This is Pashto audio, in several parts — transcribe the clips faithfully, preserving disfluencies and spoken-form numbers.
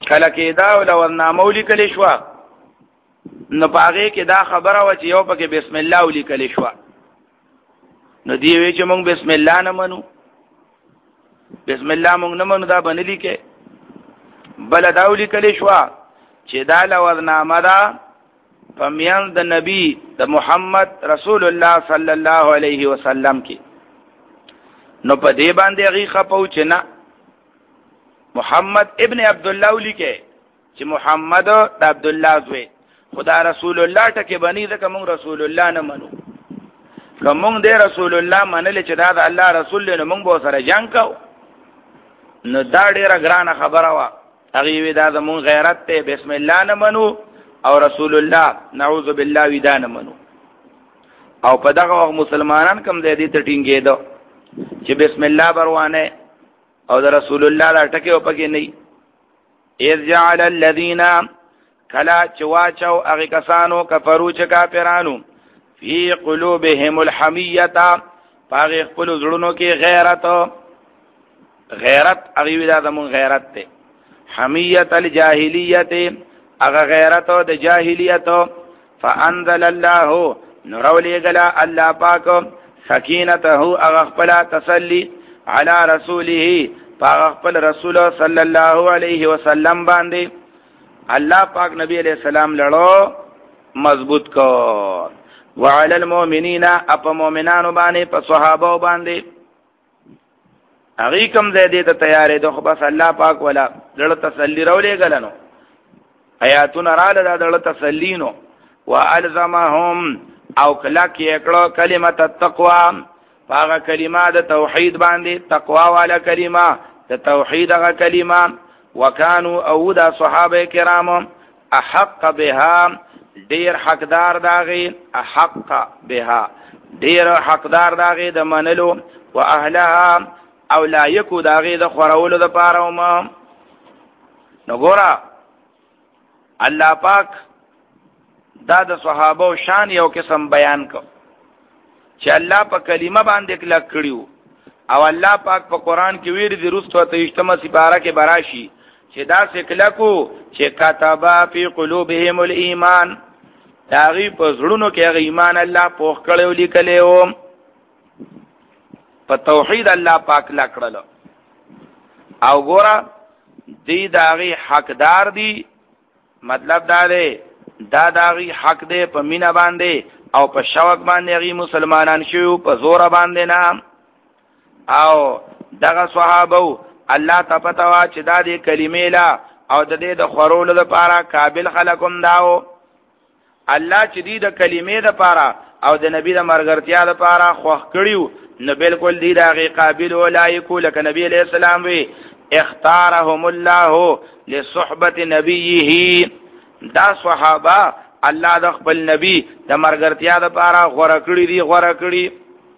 کله کې دا ولورنامه ولیکل شو نو پاغه کې دا خبره و چې یو پکې بسم الله ولیکل شو نو دی وی چې مونږ بسم الله نه منو بسم الله مونږ نه منو دا بنلی کې بل دا ولیکل شو چې دا لورنامه دا پمیان د نبی د محمد رسول الله صلی الله علیه وسلم کې نو په دې باندې غي خپو چې نه محمد ابن عبد الله ولیکه چې محمد د عبد الله زوی خدا رسول الله ټکه بنی ځکه موږ رسول الله نه منو کوم دې رسول الله منل چې دا د الله رسول له موږ به سره جنگ کو نو دا ډیره ګرانه خبره وا هغه وی دا زمون غیرت ته بسم الله نه منو او رسول الله نعوذ بالله وی دا نه منو او په دغه مسلمانان کم دې دې ته ټینګې دو چې بسم الله بروانه او د رسول الله دا ټکه او پکې نه اذ جعل الذين کلا چواچو هغه کسانو کفرو چې کافرانو فی قلوبهم الحمیه پاغه خپل زړونو کې غیرت غیرت هغه وی دا زمون غیرت ته حمیه الجاهلیه هغه غیرت د جاهلیت فانزل الله نورولې غلا الله پاک سکینته هغه خپل تسلی علی رسوله پاک خپل رسول صلی الله علیه وسلم باندې الله پاک نبی علیہ السلام لړو مضبوط کو وعلى المؤمنین اپ مؤمنانو باندې په صحابه باندې هغه کوم زیاده ته تیارې دوه بس الله پاک ولا لړ تسلی رولې غلنو آیاتونه رااله د لړ تسلینو والزمهم او کلا کې کړه کلمت التقوا هغه کلمه د توحید باندې تقوا والا کلمه د توحید هغه کلمه وکانو او دا صحابه کرام احق بها ډیر حقدار داغي احق بها ډیر حقدار داغي د منلو او اهلها او لا یکو داغي د خورولو د پاره ما نو ګورا الله پاک دا د صحابه شان یو قسم بیان کو چې الله په کلمه باندې کلک کړیو او الله پاک په قران کې ویل دي رستو ته اجتماع سپاره کې براشي چې دا سکلکو چې کتابا فی قلوبهم الایمان داغي په زړونو کې هغه ایمان الله پوخ کړو لیکلو په توحید الله پاک لا کړل او ګورا دې داغي حقدار دي مطلب دا دی دا داغي حق دی په مینا باندې او په شوق باندې غي مسلمانان شو په زور باندې نه او دغه صحابه الله تپتوا چې دا دې کلمې لا او د دې د خورولو لپاره قابل خلقم داو الله چې دې د کلمې لپاره او د نبی د مرګرتیا لپاره خوخ کړیو نو بالکل دې دغه قابل ولایکو لکه نبی علیہ السلام وی اختارهم الله لصحبه نبیه دا صحابه الله د خپل نبی د مرګرتیا لپاره غوړه کړی دي غوړه کړی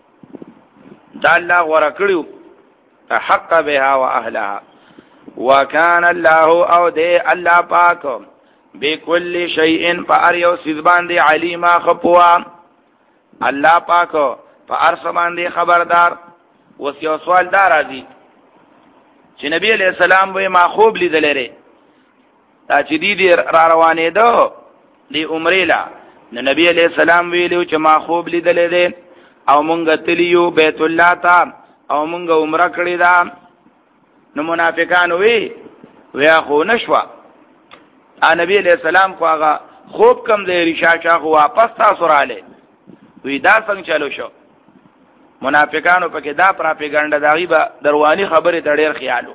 دا الله غوړه کړیو حق بها واهلها وكان الله او دې الله پاک بكل شيء فاريو سيزبان دي عليما خپوا الله پاک فارسمان دي خبردار وسيو سوال دار ازي چې نبی عليه السلام به ما خوب لیدل لري تا چې دي را روانې دو دی عمره لا نبی عليه السلام ویلو چې ما خوب لیدل لري او مونږ تلیو بیت الله ته او مونږ عمره کړی دا نو منافقان وی ویا خو نشوا ا نبی علیہ السلام خو هغه خوب کم دی ریشا خو واپس تاسو رااله وی دا څنګه چلو شو منافقانو پکې دا پراپګاندا داغي به دروانی خبره ډېر خیالو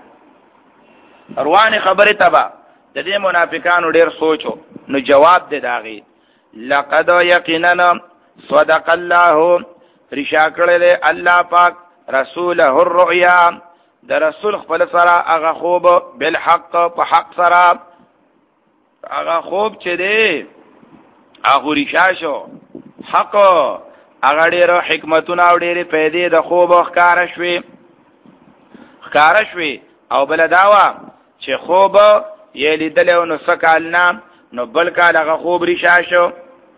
دروانی خبره تبا د دې منافقانو ډېر سوچو نو جواب دی داغي لقد یقینا صدق الله ریشا کړل الله پاک رسوله الرؤيا د رسول خپل سره هغه خوب بالحق په حق سره هغه خوب چې دی هغه ریشا شو حق هغه ډېر حکمتونه او ډېر پیدې د خوب ښکار شوي ښکار شوي او بل داوا چې خوب یې لیدل نو سکالنا نو بل کال هغه خوب ریشا شو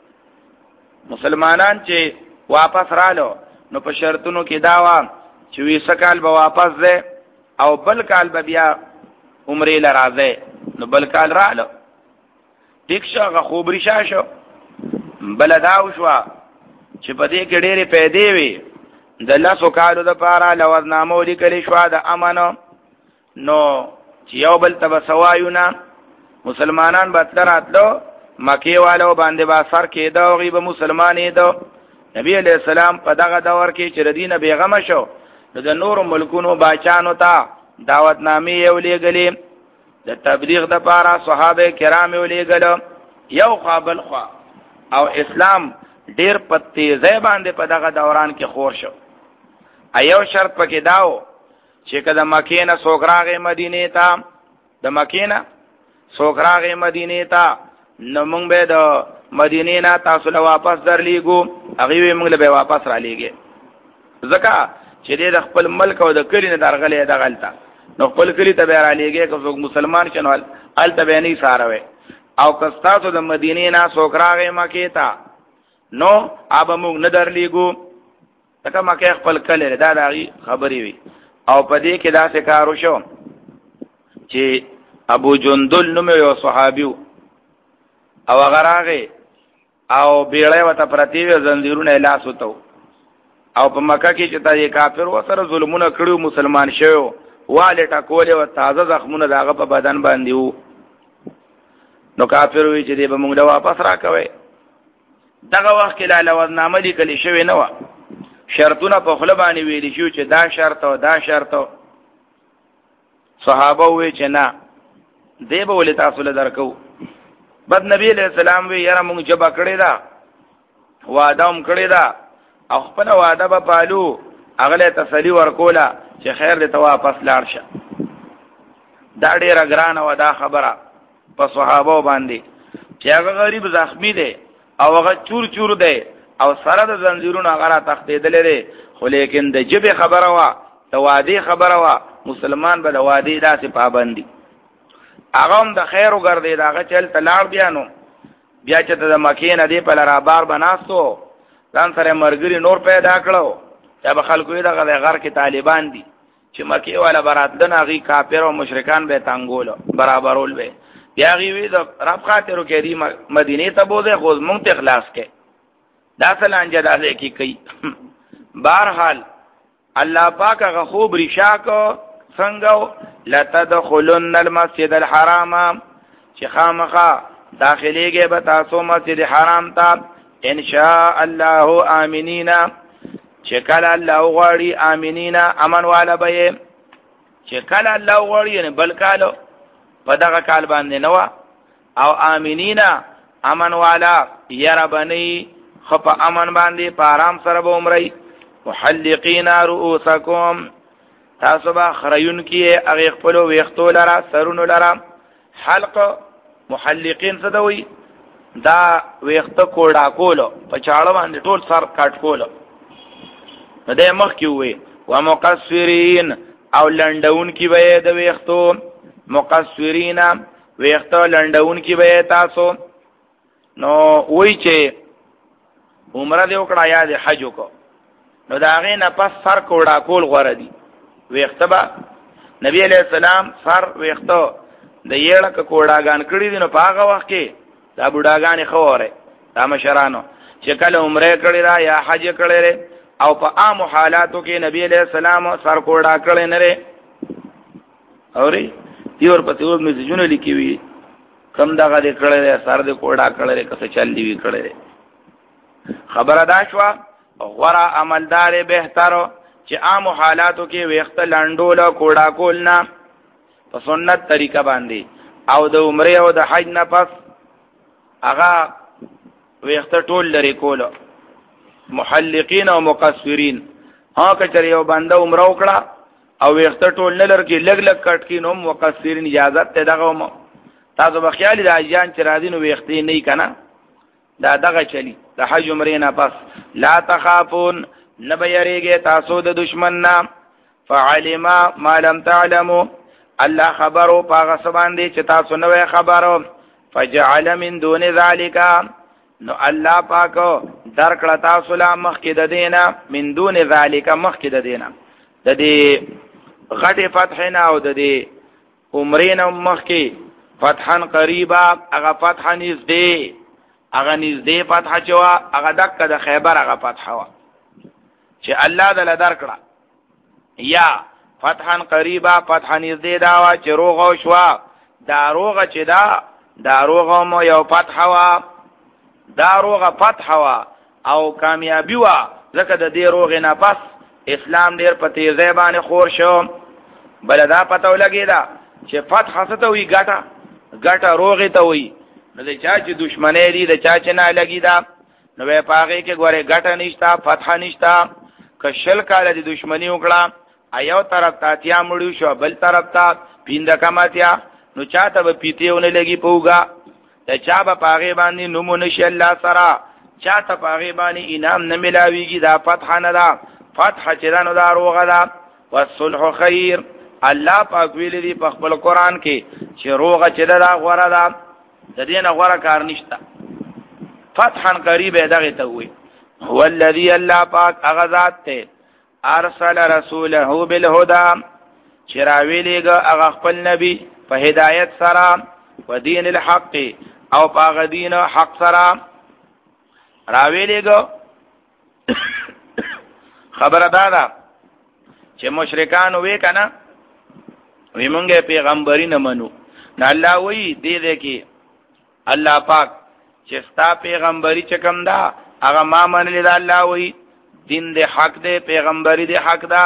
مسلمانان چې واپس رالو نو په شرطونو کې داوا چې وی سکال به واپس ده او بل کال به بیا عمره لرازه نو بل کال رااله ټیک شو هغه خوب رشا شو بل داو شو چې په دې کې ډېرې پیدې وي د لاسو کالو د پاره لوزنامه لیکل شو د امن نو چې یو بل ته سوایونه مسلمانان به تر راتلو مکی والو باندې با سر کېده او غیب مسلمانې دو نبی علیہ السلام په دغه دور کې چې ردینه بیغمه شو نو د نور ملکونو باچانو ته دعوت نامې یو لېږلې د تبلیغ د پاره صحابه کرام یو لېږل یو قابل خوا او اسلام ډیر په تیزه باندې په دغه دوران کې خور شو ایو شرط پکې داو چې کله مکې نه سوګراغه مدینه ته د مکې نه سوګراغه مدینه ته نو موږ به د مدینه نه تاسو له واپس درلیګو هغه موږ له واپس را لېږي ځکه چې د خپل ملک او د کلی نه درغلې د غلطه نو خپل کلی ته به را لېږي که څوک مسلمان شنوال ال ته به نه ساروي او که تاسو د مدینه نه سوګراغه مکې ته نو اب موږ نه درلیګو تکه مکه خپل کله دا دغه خبرې وي او په دې کې دا څه کارو شو چې ابو جندل نوم یو صحابیو او غراغه او بیړې وته پرتیوي زنجیرونه لاس وته او په مکه کې چې تا کافر وسره ظلمونه کړو مسلمان شوی واله ټکولې او تازه زخمونه داغه په بدن باندې وو نو کافر وی چې دې به موږ واپس راکوي دغه وخت کې لا لوزنامه لیکل شوی نه و شرطونه په خپل باندې ویل شو چې دا شرط او دا شرط صحابه وی چې نه دی به ولې تاسو له درکو بد نبی علیہ السلام وی یاره موږ جبا کړی دا وعده هم کړی دا او خپل وعده به پالو اغله تسلی ورکولا چې خیر دې ته واپس لاړ شه دا ډیره ګرانه و دا خبره په صحابه باندې چې هغه غریب زخمی دی او هغه چور چور دی او سره د زنجیرونو هغه تختیدل لري خو لیکن د جبه خبره وا د وادي خبره وا مسلمان به د وادي داسې پابندي هغه هم د خیر وګرځي دا هغه چل تلاړ بیانو بیا چې د مکې نه دی په لاره بار بناستو ځان سره مرګري نور پیدا کړو چې به خلکو یې دغه غر کې طالبان دي چې مکې والا براتدن هغه کافر او مشرکان به تنګول برابرول به بیا غوی د رب خاطرو کې دی مدینه ته بوزه غوز مونږ ته اخلاص کې دا سلانجه داسې کی کوي بهرحال الله پاک هغه خوب رشا کو څنګه لتدخلن المسجد الحرام چې خامخا داخليږي به تاسو مسجد حرام ته ان شاء الله امنین چې کله الله غواړي امنین امن والا به چې کله الله غواړي یعنی بل کالو په دغه کال باندې نو او امنین امن والا یرا بنی خپ امن باندې په آرام سره به عمرې محلقین رؤوسکم تاسو به خریون کې هغه خپل ویختو لرا سرونو لرا حلق محلقین څه دوی دا ویخته کوډا کولو په چاړه باندې ټول سر کټ کولو د مخ کې وي ومقصرین او لندون کې به د ویختو مقصرین ویخته لندون کې به تاسو نو وای چې عمره دې وکړه یا د حج وکړه نو دا غي نه پس سر کوډا کول غوړه دي ویخته با نبی علیہ السلام سر ویخته د یړه کوډاګان کړی دي نو په هغه وخت کې دا بوډاګان خوره دا مشرانو چې کله عمره کړی را یا حج کړی را او په عام حالاتو کې نبی علیہ السلام سر کوډا کړی نه لري اوري دیور په تیور میسجونه لیکي وي کم دغه دې کړی سر دې کوډا کړی کسه چل دی وی کړی خبره دا شو غورا عملدار بهتر چې عام حالاتو کې ویخت لندول کوډا کول نه په سنت طریقه باندې او د عمره او د حج نه پس هغه ویخت ټول لري کول محلقین او مقصرین ها کچره یو بنده عمره وکړه او ویخت ټول نه لر کې لګ لګ کټ کې نو مقصرین اجازه ته دغه تاسو به خیال د اجان چې راځي نو ویخت نه کنا دا دغه چلی د حج عمره نه پس لا تخافون نبیریږي تاسو د دشمن نه فعلم ما لم تعلموا الله خبرو پاغه سبان دي چې تاسو نو خبرو فجعل من دون ذلك نو الله پاکو درکړه تاسو لا مخکې د دینه من دون ذلك مخکې د دینه د دې غټه فتح نه او د دې عمرین مخ کې فتحن قریبا هغه فتح نږدې هغه نږدې فتح چوا هغه دک د خیبر هغه فتح وا چې الله دل درکړه یا فتحن قریبا فتح نږدې دا وا چې روغ او شوا دا روغ چې دا دا روغ مو یو فتح وا دا روغ فتح وا او کامیابی وا ځکه د دې روغ نه پس اسلام ډیر په تیزه باندې خور شو بل دا پته ولګی دا چې فتح څه ته وی ګټه ګټه روغ ته وی نو د چا چې دشمنی دی د چا چې نه لګی دا نو په پاغه کې ګوره ګټه نشتا فتح نشتا کشل کاله د دشمنی وکړه ایو طرف ته تیا مړو شو بل طرف ته پیند کماتیا نو چاته به پیتهونه لګي پوغا د چا به پاغه باندې نوم نشي الله سره چاته پاغه باندې انعام نه ملاويږي دا فتح نه دا فتح چې دا نو دا روغه دا والصلح خیر الله پاک ویل دی په خپل قران کې چې روغه چې دا غوړه دا د دې نه غوړه کار نشته فتحا قریب دغه ته وي هو الذي الله پاک اغذات ته ارسل رسوله بالهدى چراویلګه هغه خپل نبی په هدایت سره و دین الحق او په دین حق سره راویلګه خبردارا چې مشرکان وې کنه وی مونږه پیغمبري نه منو نه الله وی دې دې کې الله پاک چې ستا پیغمبري چکم دا هغه ما منل دا الله وی دین دې حق دې پیغمبري دې حق دا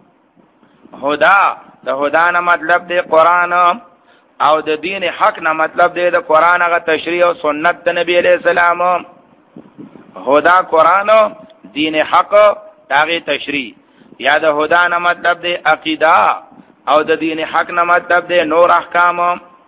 هدا د هدا نه مطلب دې قران او د دین حق نه مطلب دې د قران هغه تشریع او سنت د نبی عليه السلام هدا قران دین حق داغه تشریع یا د هدا نه مطلب دې عقیده او د دین حق نه مطلب دې نور احکام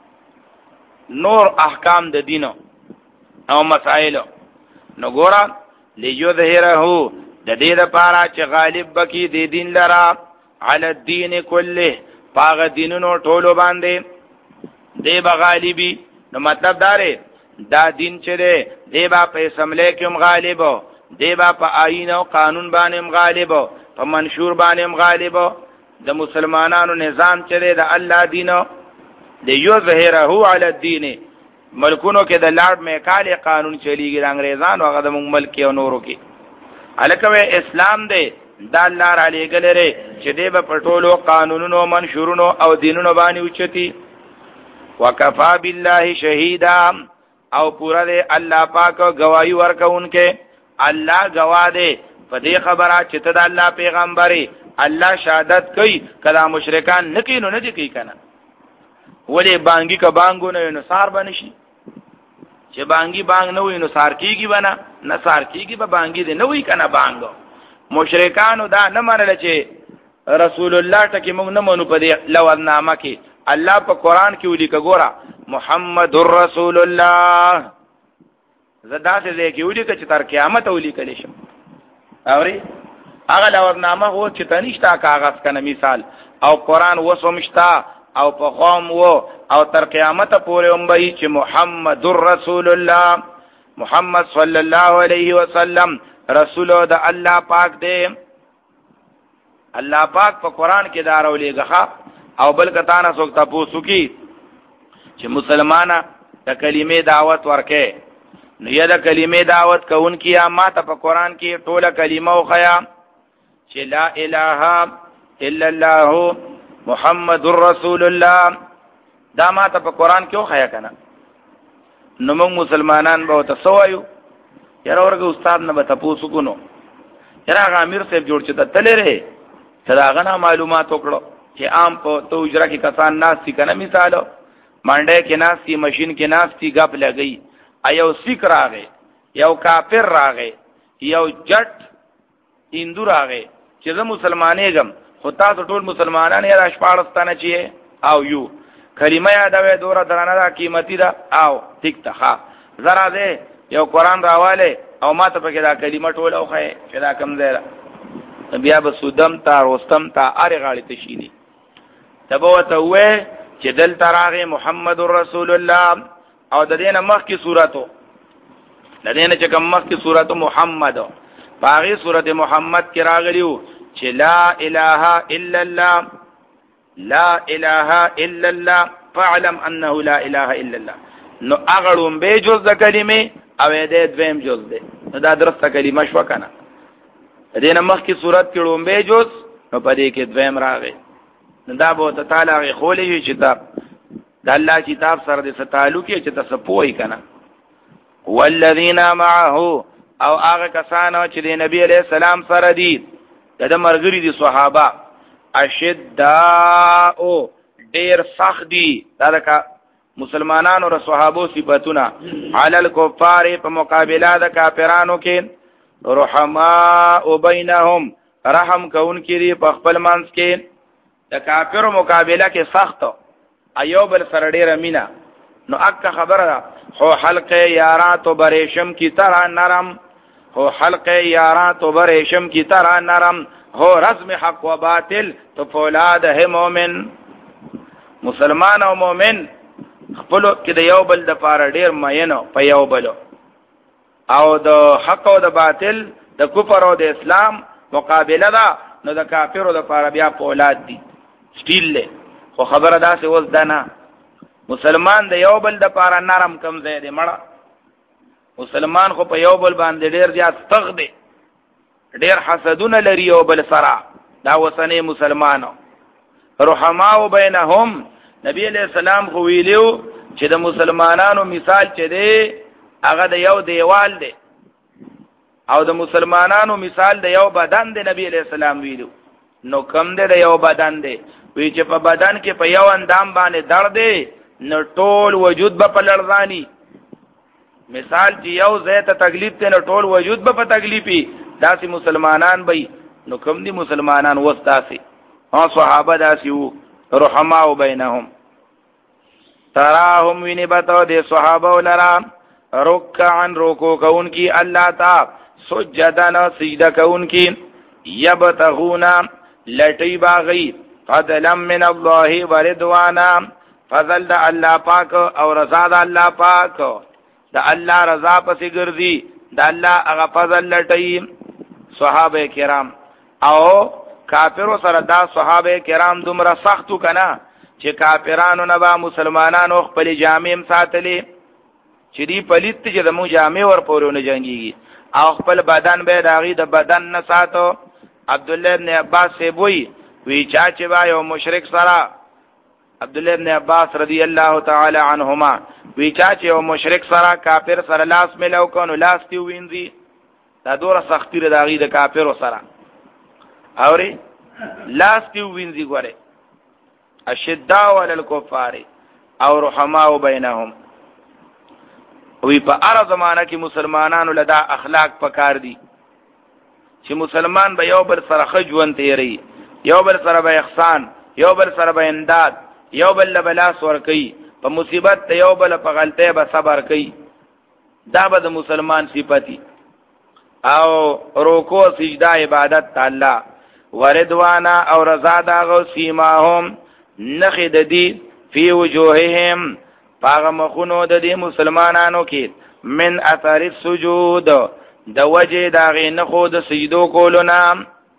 نور احکام د دین او مسائل نو ګورا ليظهره د دې لپاره چې غالب بکی د دین لرا علی الدین کله پاغه دینونو ټولو باندې دی به غالبی نو مطلب داره دا دین چې دی دی با په اسمبلی کې هم غالب دی با په آئین او قانون باندې هم غالب په منشور باندې هم غالب د مسلمانانو نظام چې دی د الله دین دی یظهره علی الدین ملکونو کې د لارډ میکال قانون چلیږي د انګریزانو هغه د ملک او نورو کې الکوي اسلام دی دا الله را لګلره چې دی په پټولو قانونونو منشورونو او دینونو باندې اوچتي وکفا بالله شهیدا او پورا دی الله پاک گواہی ورکوونکې الله گواه دی په دې خبره چې ته د الله پیغمبري الله شهادت کوي کله مشرکان نکینو نه دي کوي کنه ولی بانګي کا بانګو نه نو سار بنشي چې بانګي بانګ نه وي نو سار کیږي بنا نه سار کیږي به بانګي دي نه وي کنه بانګو مشرکانو دا نه منل چې رسول الله ټکی موږ نه منو په دې لوړنامه کې الله په قران کې ولي کګورا محمد رسول الله زدا څه دې کې ولي چې تر قیامت ولي کلی شم اوري هغه لوړنامه هو چې تنشتا کاغذ کنه مثال او قران وسومشتا او په قوم وو او تر قیامت پورې هم به چې محمد رسول الله محمد صلی الله علیه وسلم رسول د الله پاک دی الله پاک په قران کې دارولېګه او بل کته نه څوک تاسو کی چې مسلمانه د کلمې دعوت ورکې نو یا د کلمې دعوت کوونکی یا ماته په قران کې ټوله کلمه او خیا چې لا اله الا الله محمد رسول الله دا ماته په قران کې او خیا کنه نو موږ مسلمانان به تسوایو یاره ورګه استاد نه به تاسو کو نو یاره امیر صاحب جوړ چې ته تلره صداغه معلومات وکړو چې عام په تو اجرا کې کسان ناس دي کنه مثالو منډه کې ناس دي ماشين کې ناس دي غپ لګي ایو سیک راغې یو کافر راغې یو جټ هندو راغې چې زه مسلمانېږم خو تاسو ټول مسلمانان یې راشپاړستانه چی او یو کلمه یادوي دوره درانه دا قیمتي ده او ټیک ته زرا ده یو قران راواله او ماته پکې دا کلمه ټول او خې چې دا کم ځای بیا به سودم تا رستم تا اره غاړي تشینی تبوته وې چې دل تراغه محمد رسول الله او د دینه مخ کی سوراتو د دینه چې کوم مخ کی سوراتو محمد باغی سورته محمد کې راغلیو چې لا اله الا الله لا اله الا الله فاعلم انه لا اله الا الله. نو اغړم به جز د کلمې او دې دویم جز دې نو دا درسته کلمه شو کنه. دې نمخ کی صورت کې ړوم به جز نو پدې کې دویم راغی. نو دا به تعالی خولې چې دا د الله کتاب سره د تعلق کې چې تاسو پوي کنه. والذین معه او هغه کسانو چې د نبی علیہ السلام سره دي د مرګري دي صحابه اشداء ډیر سخت دي دا د مسلمانانو او صحابو صفاتونه علی الکفار په مقابله د کافرانو کې رحماء بینهم رحم کون کې په خپل منځ کې د کافرو مقابله کې سخت ایوب سره ډیر مینا. نو اک خبره هو حلق یارات و بریشم کی طرح نرم هو حلق یارات و بریشم کی طرح نرم هو رزم حق و باطل تو فولاد ہے مومن. مسلمان او مومن خپلو کې د یو بل د پاره ډیر مینو په یو بل او د حق او د باطل د کفر او د اسلام مقابله ده. نو د کافرو د پاره بیا فولاد دي سټیل له خو خبره ده سه وز دنا مسلمان د یو بل د پاره نرم کم ځای دی مړه. مسلمان خو په یو بل باندې ډیر زیات تغ دی ډیر حسدونه لري یو بل سره دا وسنه مسلمانو. رحماء بینهم نبی علیہ السلام خو ویلو چې د مسلمانانو مثال چې دی هغه د یو دیوال دی او د مسلمانانو مثال د یو بدن دی. نبی علیہ السلام ویلو نو کم دی د یو بدن دی وی چې په بدن کې په یو اندام باندې درد دی نو ټول وجود به په لړزانی. مثال چې یو ځای ته تکلیف ته نو ټول وجود به په تکلیفي داسې مسلمانان به نو کوم دي مسلمانان وستاسي او صحابه داسې وو رحماء بینهم. تراهم وینبتو د صحابه ولرا رکعا رکوع کون کی الله تا سجدنا سجده کون کی یبتغون لټی باغی فضلا من الله ورضوانا فضل د الله پاک او رضا د الله پاک د الله رضا پسې ګرځي د الله هغه فضل لټي. صحابه کرام او کافرو سره دا صحابه کرام دومره سختو کنا چې کافرانو نه با مسلمانانو خپل جامع ساتلې چې دی پلیت چې د مو جامع ور پورونه جنگيږي او خپل بدن به داغي د بدن نه ساتو. عبد الله ابن عباس سے وی وی چا چې با یو مشرک سره عبد الله ابن عباس رضی الله تعالی عنهما وی چا چې یو مشرک سره کافر سره لاس ملو کونو لاس تی وینځي دا دوره سختی د داغي د کافر سره اوري لاس تی وینځي ګوره اشداء علی الکفار او رحماء بینهم. وی په هر زمانہ کې مسلمانانو لدا اخلاق پکار دي چې مسلمان به یو بل سره خجوان تیری یو بل سره به احسان یو بل سره به امداد یو بل بلا سور کوي په مصیبت ته یو بل په غلطه به صبر کوي. دا به د مسلمان صفتی او رکوع سجده عبادت تعالی وردوانا او رضا داغو سیماهم نخد دی فی وجوههم پاغ مخونو د دې مسلمانانو کې من اثر السجود د وجه داغې نخو د سجدو کولونا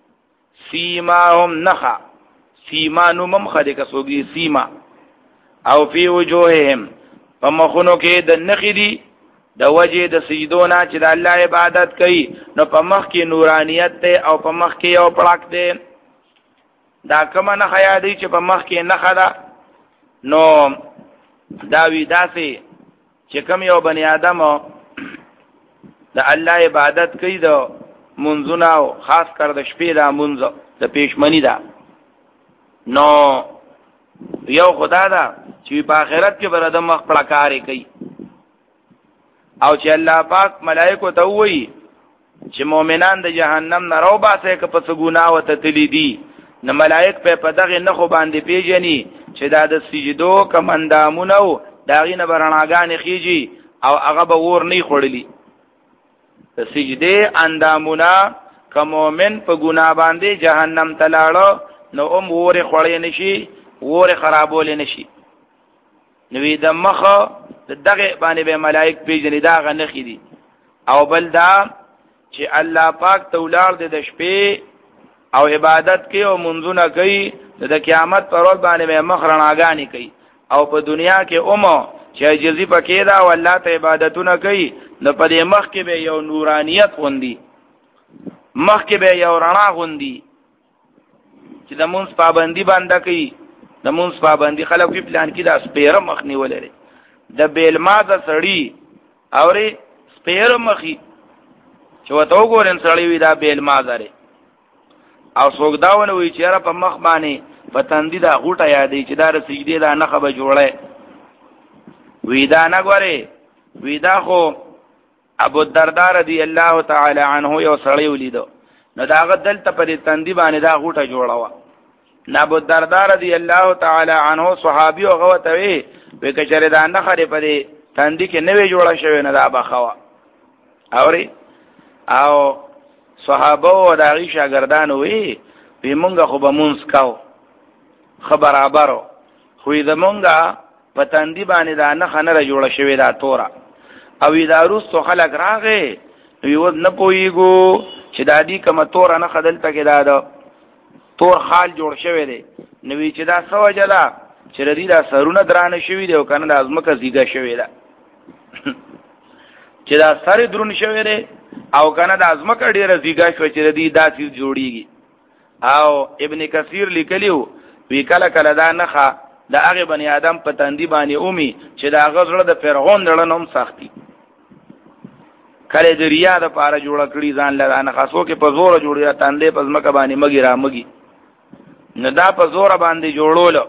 سیماهم نخا سیما نو ممخد کسوگی سیما او فی وجوههم په مخونو کې د نخې دی د وجه د سجدونا چې د الله عبادت کوي نو په مخ کې نورانیت ته او په مخ کې یو پړک دی. دا کومه نه خیا دی چې په مخ کې نه خدا نو دا وی داسې چې کوم یو بنی آدم د الله عبادت کوي د منځونه او خاص کر د شپې د منځ د پېشمنی دا نو یو خدا دا چې په آخرت کې بر د مخ پړکارې کوي او چې الله پاک ملائکه ته وایي چې مؤمنان د جهنم نه راو باسه که پس ګناه وته تلی دي نو ملائک په پدغه نه خو باندې پیژني چې دا د سجدو کمندامونو داغې نه برناګان خيږي او هغه به ور نه خړلی د سجده اندامونه کوم مؤمن په ګناه باندې جهنم تلاړو نو هم ور خړې نشي ور خرابول نشي نو د مخه دغه باندې به ملائک پیژني دا غنه خېدي او بل دا چې الله پاک تولار د شپې او عبادت کوي او منځونه کوي د قیامت پر ورځ باندې مخ رڼاګانی کوي او په دنیا کې اومو چې عجزي پکې دا او الله ته عبادتونه کوي نو په دې مخ کې به یو نورانیت غوندي مخ کې به یو رڼا غوندي چې د مونږ پابندي باندې کوي د مونږ پابندي خلک په پلان کې دا سپیره مخ نیولې د بیل مازه سړی اوري سپیره مخي چې وته وګورن سړی وی دا بیل مازه او څوک داونه وی چې را په مخ باندې پتندې دا غوټه یادې چې دا سجدي دا نخه به جوړه وی دا نه غوري وی دا خو ابو الدرداء رضی الله تعالی عنہ یو سړی ولیدو نو دا غدل ته په تندې باندې دا غوټه جوړه و نو ابو الدرداء رضی الله تعالی عنہ صحابي او غوته وی به کچره دا نه خره په تندې کې نوې جوړه شوی نه دا بخوا اوري او صحابه او داغي شاګردان وی په مونږه خو به مونږ کاو خبر ابرو خو دې مونږه په تندې باندې دا نه خنره جوړه شوی دا تورا او دا روسو خلک راغې یو نه پويګو چې دا دې کوم تور نه خدل تکي دا دا تور خال جوړ شوی دی نوې چې دا سوجه دا چې ردی دا سرونه درانه شوی دی او کنه د ازمکه زیګه شوی دا چې دا سره درون شوی دی او کنه د ازمکه ډیره زیګه شوی چې ردی دا چیز جوړیږي او ابن کثیر لیکلیو وی کله کله دا نخه د هغه بنی آدم په تندې باندې اومي چې دا غزړه د فرعون دړنوم سختي کله د ریا د پاره جوړ کړی ځان لدانه خاصو کې په زور جوړی تندې په ځمکه باندې مګی را مګی نه دا په زور باندې جوړول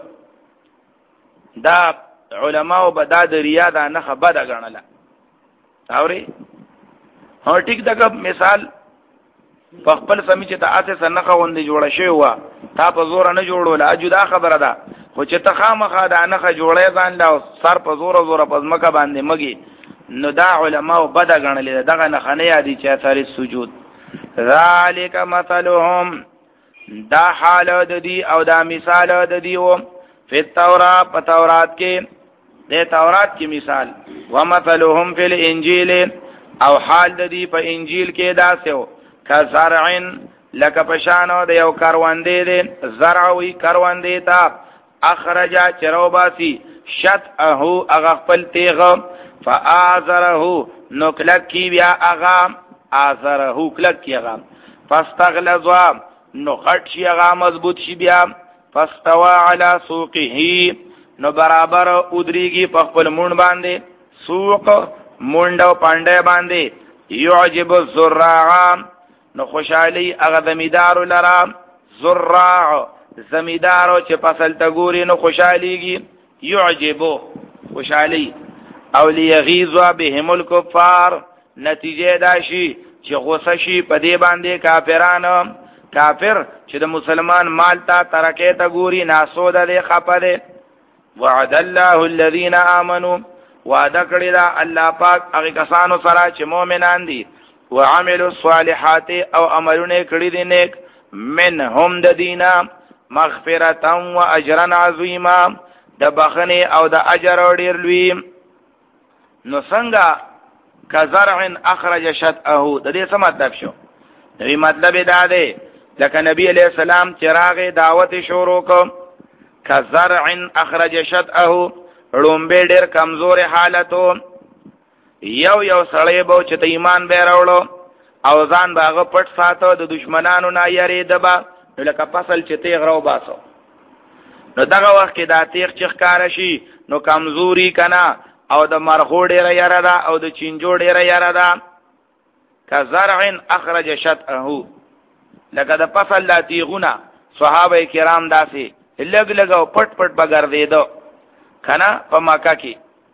دا علماء به دا د ریا د نه خبره غنله اوري هو ټیک دغه مثال په خپل سمې چې تاسو سنخه وندې جوړه شوی و تا په زور نه جوړول اجدا خبره ده خو چې ته خامخا د انخه جوړې ځان لا سر په زور زور په ځمکه باندې مګي نو دا علماء بد غنل دغه نه خنه یادي چې اثر سجود ذالک مثلهم دا حال د دی او دا مثال د دی و په تورات په تورات کې د تورات کې مثال و مثلهم فی الانجیل او حال د دی په انجیل کې دا سو کزرعن لک پشانو د یو کاروندې د زرعوي کاروندې تا اخرجا چروباسی شطئه اغا خپل تیغ فآزره نو کلک کی بیا اغا آزره کلک کی اغا فاستغلظا نو خط شی اغا مضبوط شی بیا فاستوا علی سوقه نو برابر ادریگی پخپل مون باندې سوق مونډو پانډه باندې یعجب الزراع نو خوشحالی اغا زمیدارو لرا زراع زمیدارو چې فصل ته ګوري نو خوشحاليږي يعجبو خوشحالي او ليغيظ بهم الكفار نتیجه دا شي چې غوسه شي په دې باندې کافرانو کافر چې د مسلمان مال ته ترکه ته ګوري ناسود دې خپره وعد الله الذين امنوا وعده کړی دا الله پاک هغه کسانو سره چې مؤمنان دي وعملوا الصالحات او عملونه کړی دي نیک منهم د دینه مغفرتا و اجرا عظیما د بخنه او د اجر ډیر لوی نو څنګه کزرع اخرج شطئه د دې څه مطلب شو نو مطلب دا دی لکه نبی علیہ السلام چراغ دعوت شروع کو کزرع اخرج شطئه لومبه ډیر کمزور حالتو یو یو سړی به چې ایمان به راوړو او ځان باغ پټ ساتو د دشمنانو نه یری دبا نو لکه فصل چې تیغ راو باسو نو دغه وخت کې دا تیغ چې ښکار شي نو کمزوري کنا او د مرغو ډیره یاره ده او د چینجو ډیره یاره ده کزرع اخرج شطئه لکه د فصل لا تیغونه صحابه کرام داسې لګ لګ او پټ پټ بغردیدو کنا په مکه کې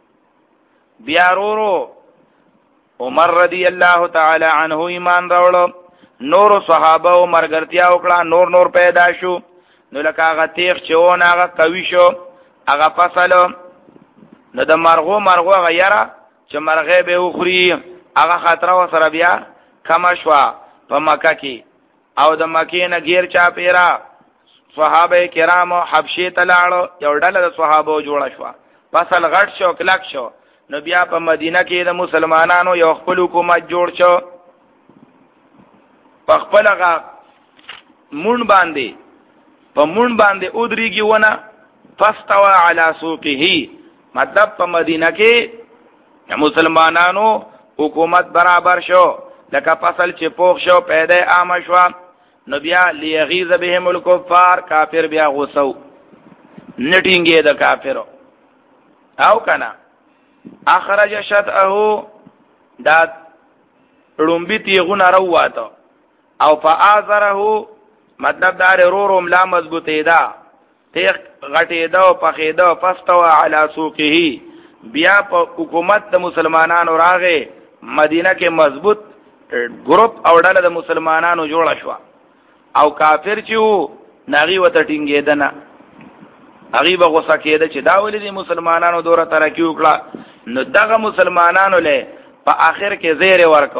بیا ورو عمر رضی الله تعالی عنہ ایمان راوړو نور صحابه او مرګرتیا وکړه نور نور پیدا شو نو لکه هغه تیغ چون هغه قوي شو هغه فصل نو د مرغو مرغو غیره چې مرغې به وخوري هغه خطر وسره بیا کما شو په مکه کې او د مکې نه غیر چا پیرا صحابه کرامو حبشې ته لاړو یو ډله د صحابه جوړه شو فصل غټ شو کلک شو نو بیا په مدینه کې د مسلمانانو یو خپل حکومت جوړ شو په خپل غا مون باندې په مون باندې ودرېږي ونه فاستوى على سوقه مطلب په مدینه کې مسلمانانو حکومت برابر شو لکه فصل چې پوخ شو پیدا عام شو نو بیا لیغیظ بهم الکفار کافر بیا غوسو نټینګې د کافرو او کنا اخرج شطئه دا لومبی تیغونه رواته او فآذره مطلب دار رورم لا مضبوطه دا تیغ غټه دا او پخې دا فاستوى على سوقه بیا په حکومت د مسلمانانو راغې مدینه کې مضبوط ګروپ او ډله د مسلمانانو جوړه شو او کافر چې وو ناغي وته ټینګېدنه هغه به غوسه کېده چې دا ولې دي مسلمانانو دوره ترقی وکړه نو دغه مسلمانانو له په آخر کې زیر ورکو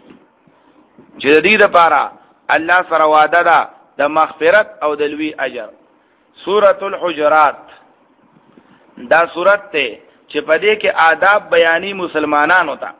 چې د دې لپاره الله سره وعده ده د مغفرت او د لوی اجر سورۃ الحجرات دا سورۃ ته چې په دې کې آداب بیانې مسلمانانو ته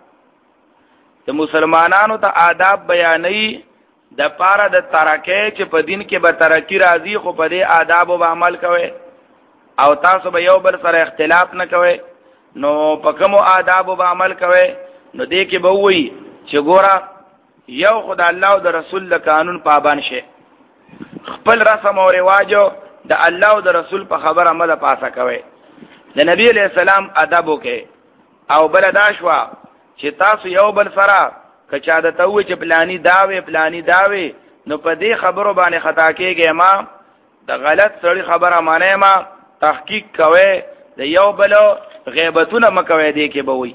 د مسلمانانو ته آداب بیانې د پاره د ترقی چې په دین کې به ترقی راځي خو په دې آداب او عمل کوي او تاسو به یو بل سره اختلاف نه کوي نو په کوم آداب او عمل کوي نو دې کې به وایي چې ګوره یو خدای الله او د رسول د قانون پابند شي خپل رسم او رواجو د الله او د رسول په خبره عمل پاسه کوي د نبی علیہ السلام ادب وکي او بل دا شوا چې تاسو یو بل سره کچا د توې چې پلانی داوي پلانی داوي نو په دې خبرو باندې خطا کېږي ما د غلط سړي خبره مانه ما تحقیق کوي د یو بل غیبتونه مکوي دې کې به وي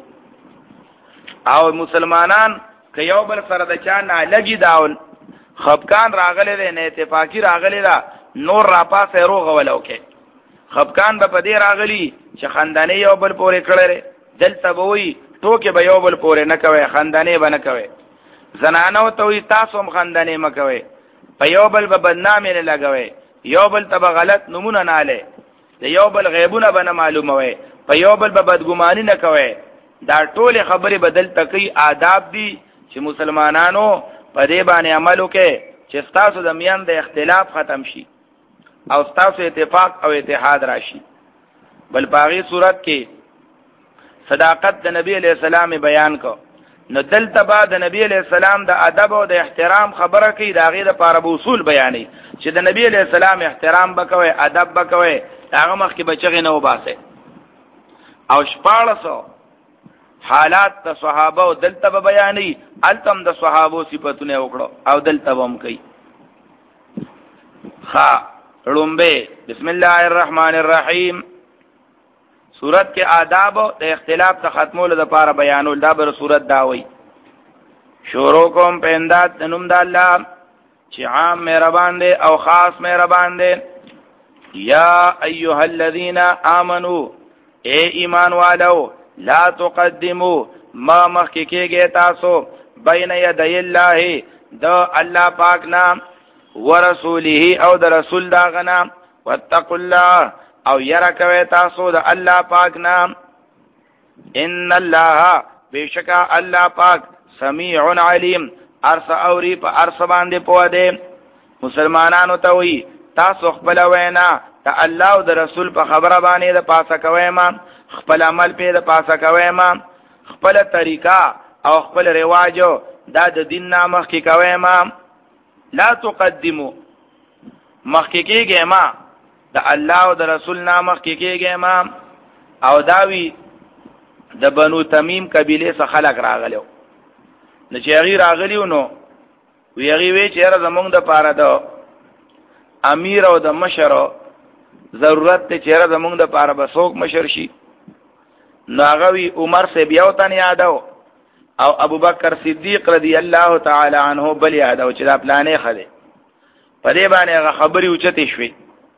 او مسلمانان که یو بل سره د چا نه لګي داون خفقان راغلی دی نه اتفاقی راغلی دا نور را پاسه روغ ولو کې خفقان به په دې راغلی چې خندانې یو بل پورې کړل دلته به وي ټوکې به یو بل پورې نه کوي خندانې به نه کوي زنانو ته وي تاسو هم خندانې مه کوئ په یو بل به بدنامې نه لګوئ یو بل ته به غلط نمونه نه الی د یو بل غیبونه به نه معلوموئ په یو بل به بدګماني نه کوئ دا ټول خبرې بدل تکي آداب دي چې مسلمانانو په دې باندې عمل وکړي چې تاسو د میان د اختلاف ختم شي او تاسو اتفاق او اتحاد راشي بل باغی صورت کې صداقت د نبی علیہ السلام بیان کو نو دلته بعد د نبی علیہ السلام د ادب او د احترام خبره کوي دا غي د پاره اصول بیانې چې د نبی علیہ السلام احترام وکوي ادب وکوي هغه مخ کې بچی نه وباسه او شپاړسو حالات د صحابه او دلته بیانې التم د صحابه صفاتونه وکړو او دلته هم کوي خا لومبه بسم الله الرحمن الرحیم سورت کې آداب د اختلاف ته ختمولو لپاره بیانول دا بر سورت داوي شروع کوم په انداد د نوم د الله چې عام مهربان دی او خاص مهربان دی یا ایها الذین آمنو اے ایمان والو لا تقدمو ما مخکې کېږئ تاسو بین یدی الله د الله پاک نام ورسوله او د رسول داغه نام واتقوا الله او یرا کوي تاسو د الله پاک نام ان الله بشکا الله پاک سمیع علیم ارس اوری په ارس باندې پوه دی مسلمانانو ته وی تاسو خپل وینا ته الله او د رسول په خبره باندې د پاسه کوي ما خپل عمل په د پاسه کوي ما خپل طریقہ او خپل رواجو دا د دین نامه کې کوي ما لا تقدمو مخکې کېږي ما د الله او د رسول نامه کې کېږي ما او داوی د بنو تمیم قبیله څخه خلق راغلو نو چې هغه راغلیو نو وی هغه وی چې را زمونږ د پاره د امیر او د مشر ضرورت ته چې را زمونږ د پاره بسوک مشر شي نو هغه وی عمر سے بیا وتن یادو او ابو بکر صدیق رضی الله تعالی عنہ بل یادو چې دا پلانې خله په دې باندې هغه خبري اوچته شوي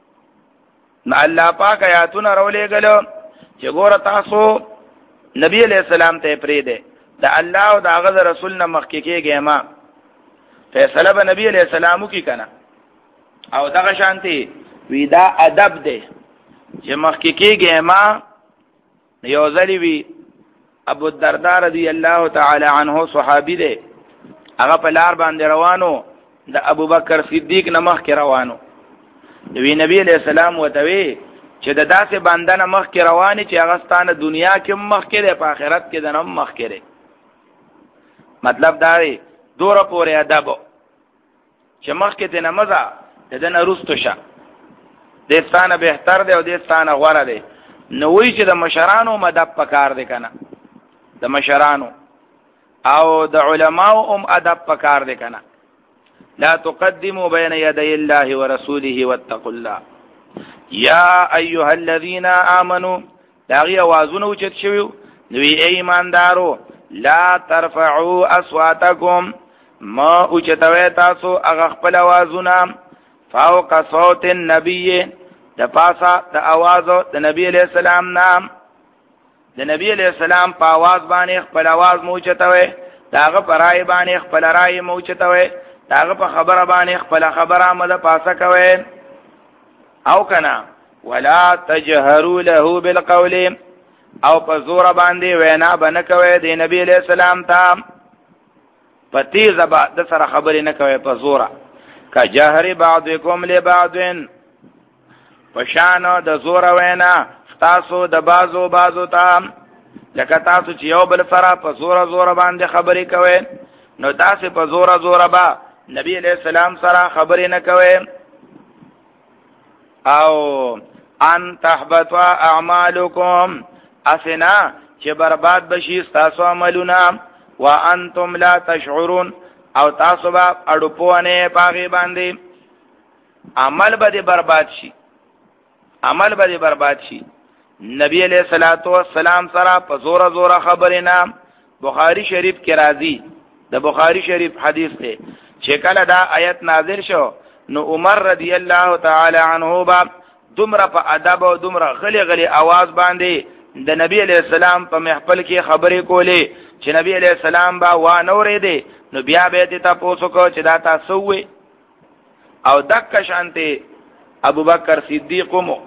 نو الله پاک آیاتونه رولې غلو چې ګور تاسو نبی علیہ السلام ته پری ده د الله او د هغه رسول نه مخکې کېږي ما فیصله به نبی علیہ السلام کی کنه او دغه شانتي ویدا ادب ده چې مخکې کېږي ما یو ځلی وی ابو الدرداء رضی الله تعالی عنہ صحابي ده هغه په لار باندې روانو د ابو بکر صدیق نه مخ کې روانو نبی نبی علیہ السلام وتوی چې د داسې باندې مخ کې رواني چې هغه ستانه دنیا کې مخ کې ده، په آخرت کې ده نو مخ کې ده. مطلب دا دی دوره پورې ادب چې مخ کې ته نمازه د نه رستو شه د ستانه بهتر دی او د ستانه غوړه دی. نو وی چې د مشرانو مدب پکار دی کنه، د مشرانو او د علماو هم ادب پکار دی کنه. لا تقدموا بين يدي الله ورسوله واتقوا الله یا ایها الذين آمنوا. داغي اوازونه اوچت شویو نوی ایماندارو لا ترفعوا اصواتکم ما اوچتوی تاسو اغا خپل اوازونه فوق صوت النبی د پاسا د اوازو د نبی علیہ السلام نام د نبی علیہ السلام په आवाज باندې خپل आवाज موچتوي، داغه پرای باندې خپل رای موچتوي، داغه په خبره باندې خپل خبره مده پاسه کوي. او کنا ولا تجهروا له بالقول او په زور باندې وینا بنه کوي د نبی علیہ السلام ته، په تیزه د سره خبرې نه کوي په زوره. کا جهر بعضکم لبعض پشانو د زور وینا تاسو د بازو بازو ته، لکه تاسو چې یو بل سره په زور زور باندې خبرې کوي نو تاسو په زور زور با نبی علیہ السلام سره خبرې نه کوي. او ان تحبط اعمالکم اسنا چې برباد بشي تاسو عملونه وانتم لا تشعرون او تاسو با اډو پونه پاغي باندې عمل به برباد شي، عمل به برباد شي. نبی علیہ الصلوۃ والسلام سره په زور زور خبرې نه. بخاری شریف کې راځي، د بخاری شریف حدیث دی چې کله دا آیت نازل شو نو عمر رضی الله تعالی عنہ با دومره په ادب او دومره غلی غلی आवाज باندې د نبی علیہ السلام په محفل کې خبرې کولې چې نبی علیہ السلام با وا نورې دي. نو بیا به ته تاسو کو چې دا تاسو وي او دک شانته ابو بکر صدیق مو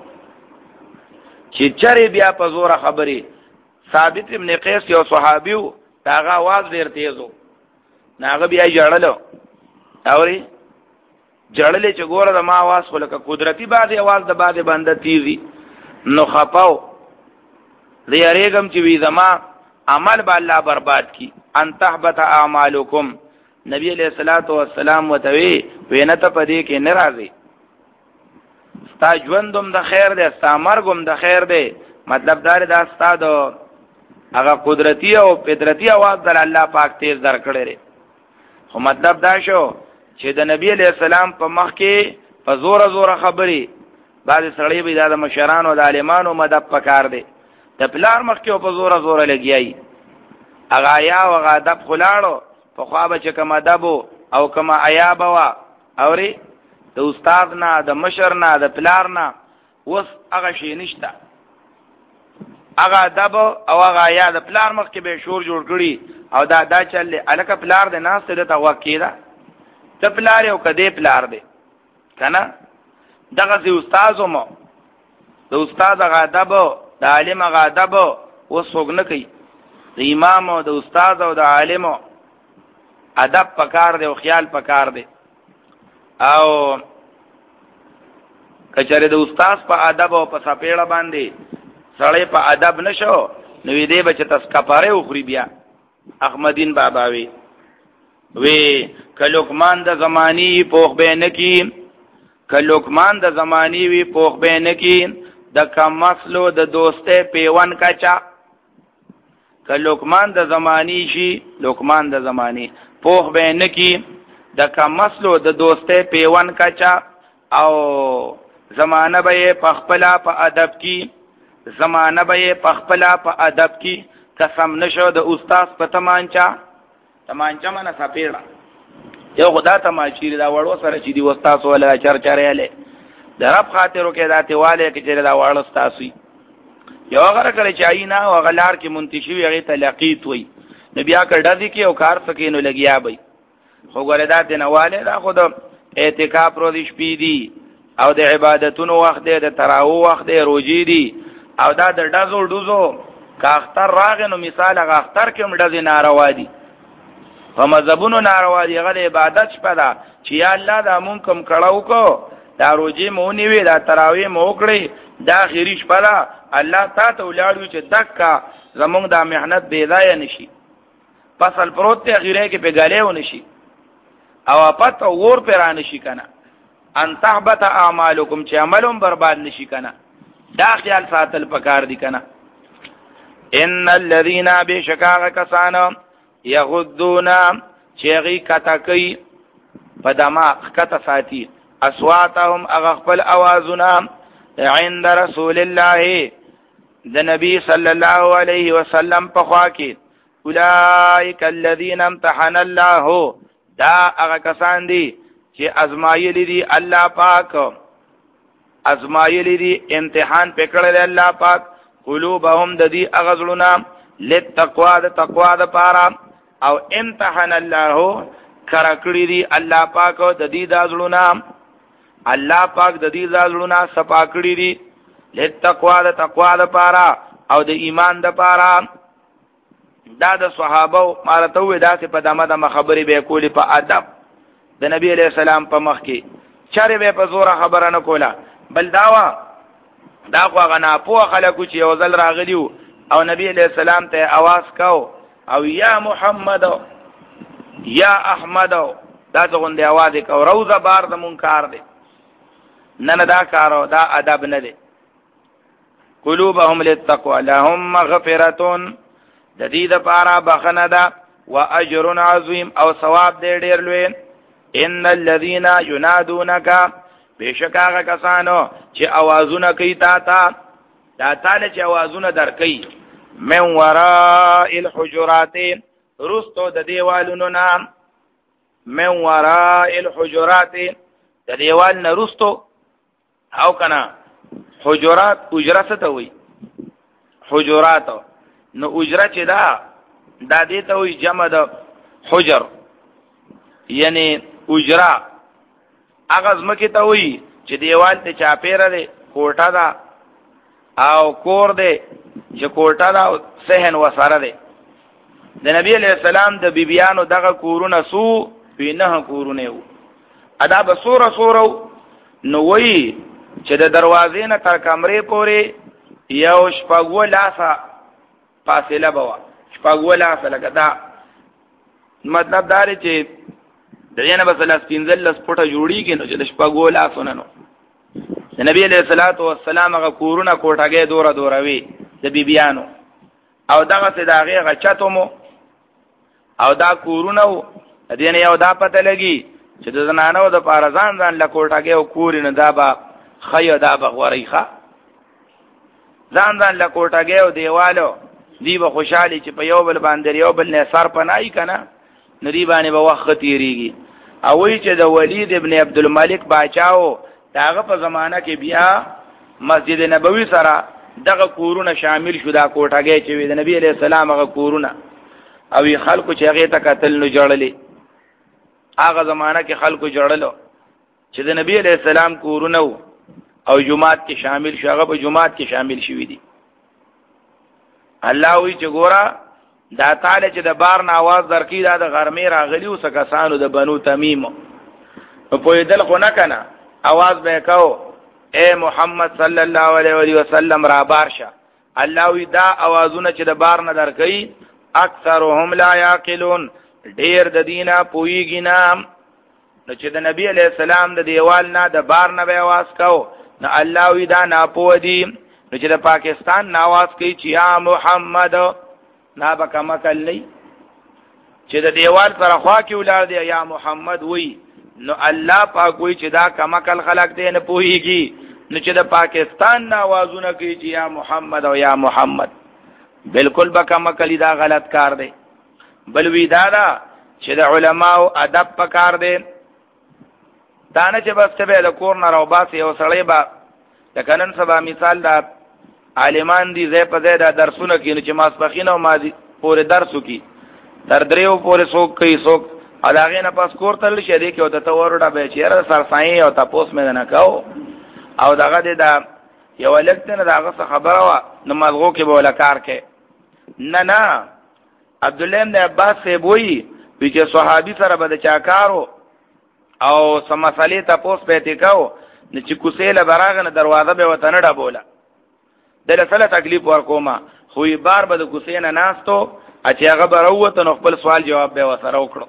چې چرې بیا په زور خبرې. ثابت ابن قیس یو صحابیو داغه आवाज ډیر تیزو، ناغه بیا جړلو اوري جړلې چې ګوره د ما आवाज خو لکه قدرتی بعضی आवाज د بعضی باندې تیزی نو خپاو زی اریګم چې وی زما عمل به الله برباد کی. ان تحبط اعمالکم نبی علیہ الصلوۃ والسلام وتوی وینته پدې کې ناراضي ستا ژوندوم د خیر دی، ستا مرګوم د خیر دی. مطلب دا دا ستا د هغه قدرتی او فطرتی आवाज در الله پاک تیز درکړي لري. خو مطلب دا شو چې د نبی علیہ السلام په مخ کې په زور زور خبري بعض سړی به د مشرانو او د عالمانو مدد پکار دی، د پلار مخ کې په زور زور لګیای اغا یا او غادب خلاړو په خوابه چې کوم ادب او کوم عیاب وا اوري د استاد نه د مشر نه د پلار نه وس هغه شي نشته. هغه ادب او هغه یا د پلار مخ کې به شور جوړ کړي او دا دا چل الکه پلار د ناس ته ته واکیدا ته پلار یو کده پلار دی کنه. دغه زی استاد مو د استاد هغه ادب د عالم هغه ادب وسوګ نه کوي. د امام او د استاد او د عالم ادب پکار دی او خیال پکار دی. او کچره د استاد په ادب او په سپېړه باندې سړی په ادب نشو نو دې بچ تسکپاره وخوري. بیا احمدین بابا وی وی کلوکمان د زمانی پوخ به نکی، کلوکمان د زمانی وی پوخ به نکی د کم مسلو د دوسته پیوان کچا. کلوکمان د زمانی شي لوکمان د زمانی پوخ به نکی د کم مسلو د دوسته پیوان کچا. او زمانه به پخپلا په ادب کی، زمانه به پخپلا په ادب کی قسم نشو د استاد په تمانچا. تمانچا معنی سپیړه یو خدا تماشیر دا وړو سره چې دی استاد ولا چرچرهاله د رب خاطرو کې داته والے کې چې دا وړو استاسي یو هغه کړي چې اینا او غلار کې منتشوي هغه تلقیت وي نبیا کړه دي کې او کار سکینو لګیا بي. خو ګوره دا د نواله دا خود اعتکاف رو دي شپې دي او د عبادتونو وخت دی، د تراویح وخت دی، روزي دي او دا د ډزو ډزو کا اختر راغ نو مثال هغه اختر کې مډز ناروا دي په مذهبونو ناروا دي. هغه عبادت شپه ده چې یا الله دا مونږ کوم کړهو کو دا روزي مونی وی دا تراوی مو کړی دا اخیری شپه ده الله تا ته ولاړو چې دکا زمونږ دا مهنت بے ضایع نشي فصل پروت ته غیره کې په غاله و نشي او پته ور پران شي کنه ان تحبط اعمالکم چې عملهم برباد نشي کنه دا خیال ساتل پکار دي کنه ان الذين بشکاغ کسان یغضون چیغي کتاکی پدما کتا ساتي اصواتهم اغفل اوازنا عند رسول الله د نبی صلی الله علیه وسلم په خوا کې اولئک الذین امتحن الله دا هغه کسان دي چې ازمایلی دي الله پاک ازمایلی دي امتحان پکړل الله پاک قلوبهم د دې اغزلنا لتقوا د تقوا د پاره او امتحان الله کرکړی دي الله پاک د دې دازلنا الله پاک د دې دازلنا صفاکړی دي لتقوا د تقوا د پاره او د ایمان د پاره دا د صحابه مارته وې داسې په دمه د خبرې به کولی په ادب د نبی علیہ السلام په مخ کې چاره به په زور خبره نه کوله بل داوا دا خو غنا په خلکو چې یو ځل راغلیو او نبی علیہ السلام ته आवाज کاو او یا محمد یا احمد دا څنګه आवाज کاو روزه بار د منکر دی نه نه دا کارو دا ادب نه دی قلوبهم للتقوى لهم مغفرة د دې د پاره بخنه ده واجر عظیم او ثواب دې ډېر لوی ان الذين ينادونك بشکاغه کسانو چې आवाजونه کوي تا تا دا تعالی چې आवाजونه درکې من وراء الحجرات رستو د دیوالونو نام من وراء الحجرات د دیوال نه رستو او کنا حجرات اجره څه ته وي حجرات نو اجره چې دا دا دې ته وي جمع د حجر یعنی اجره هغه ځمکه ته وي چې دیوال ته چاپیره ده کوټه ده او کور ده چې کوټه ده صحن وسره ده د نبی علیہ السلام د بیبیانو دغه کورونه سو بینه کورونه وو ادا بصوره صورو نو وی چې د دروازې نه تر کمرې پورې یو شپږو لاسه فاصله بوا شپږو لاسه لګا دا مطلب دا لري چې دغه بس لاس پینځل لاس پټه جوړیږي نو چې د شپږو لاسونه نو د نبی علیہ الصلوۃ والسلام هغه کورونه کوټهګه دوره دوره وی د بیبیانو او دغه څه داغه غچاتو مو او دا کورونه دین یو دا پته لګي چې د زنانو د پارزان ځان له کوټهګه او کورینه دا با خیو دا بغوریخه ځان ځان له کوټهګه او دیوالو دی به خوشحالي چې په یو بل باندې یو بل نه سر پنای کنه ندی باندې به وخت تیریږي او وی چې د ولید ابن عبد الملک باچاو داغه په زمانہ کې بیا مسجد نبوي سره دغه کورونه شامل شو دا کوټهګه چې د نبی علیہ السلام هغه کورونه او خلکو چې هغه ته قتل نه جوړلې هغه زمانہ کې خلکو جوړلو چې د نبی علیہ السلام کورونه او جمعات کې شامل شو هغه په جمعات کې شامل شوی دي الله وی چې ګورا دا تعالی چې د بار نه आवाज درکې دا د غرمې راغلی او سکسانو د بنو تمیم په یدل خو نه کنه आवाज به کاو اے محمد صلی الله علیه وسلم را بارشه الله وی دا आवाजونه چې د بار نه درکې اکثرهم لا یاقلون ډیر د دینه پویږي نام نو چې د نبی علیہ السلام د دیوال نه د بار نه به आवाज کاو نو الله وی دا نه پوه دي نو چې د پاکستان نه आवाज کوي چې یا محمد نا بکا مکل نی چې د دیوال سره خوا کې ولار دی یا محمد وی نو الله پاک وی چې دا کمکل خلق دی نه پوهیږي نو چې د پاکستان نه आवाजونه کوي چې یا محمد او یا محمد بالکل بکا مکل دا غلط کار دی بل وی دا دا چې د علماو ادب پکار دی دا نه چې بس ته به د کور نه راو باسي او سړی با د کنن سبا مثال دا عالمان دي زې په زې دا درسونه کینو چې ماسپخین او مازی پورې درسو کی تر دریو پورې څوک کوي څوک علاغه نه پاس کور تل شه دي کې او د تورډه به چیرې سر ساين او تاسو مې نه کاو او دغه دې دا یو لکته نه داغه خبره وا نو ملغو کې به ولکار کې نه نه عبد الله بن عباس سے وی چې صحابي سره به چا کارو او سم مسالې تاسو په تکاو نه چې کوسې له براغه نه دروازه به وته نه ډبوله دله سره تکلیف ورکوما خو یې بار به د کوسې نه ناستو چې هغه به راووته نو خپل سوال جواب به ورسره وکړو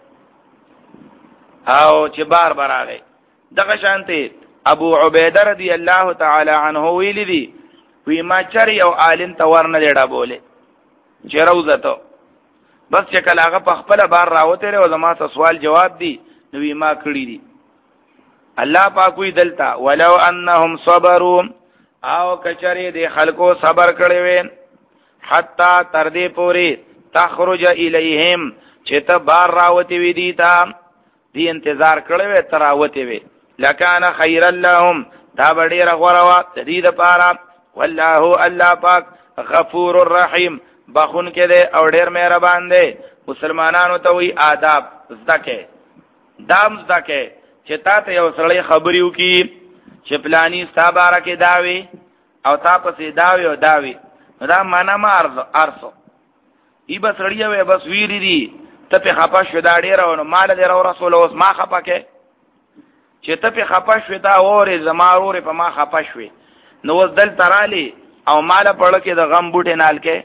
او چې بار براغه دغه شانته ابو عبیده رضی الله تعالی عنه ویلی دی وی ما چر یو عالم ته ورنه دی ډبوله چې روزته بس چې کله هغه په خپل بار راوته او زما ته سوال جواب دی نو ما کړی دی الله پاک وی دلتا ولو انهم صبروا او کچری دی خلکو صبر کړي وي حتا تر دې پوری تخرج الیہم چې ته بار راوته وی دی تا دی انتظار کړي وي تراوته وي لکان خیر لهم دا ډیر غوروا تدید پارا والله الله پاک غفور الرحیم بخون کې دے او ډیر مهربان دی مسلمانانو ته وی آداب زدکه دام زدکه چې تا ته یو سړی خبريو کی چې پلانی ستاباره کې داوي او تا پسې داوي او داوي دا معنا ما ارزو ارسو ای بس سړی وي بس ویری دي ته په خپه شو دا ډیر او مال دې رسول اوس ما خپه کې چې ته په خپه شو دا اورې زمارور په ما خپه شو نو وز دل ترالی او مال پړ کې د غم بوټه نال کې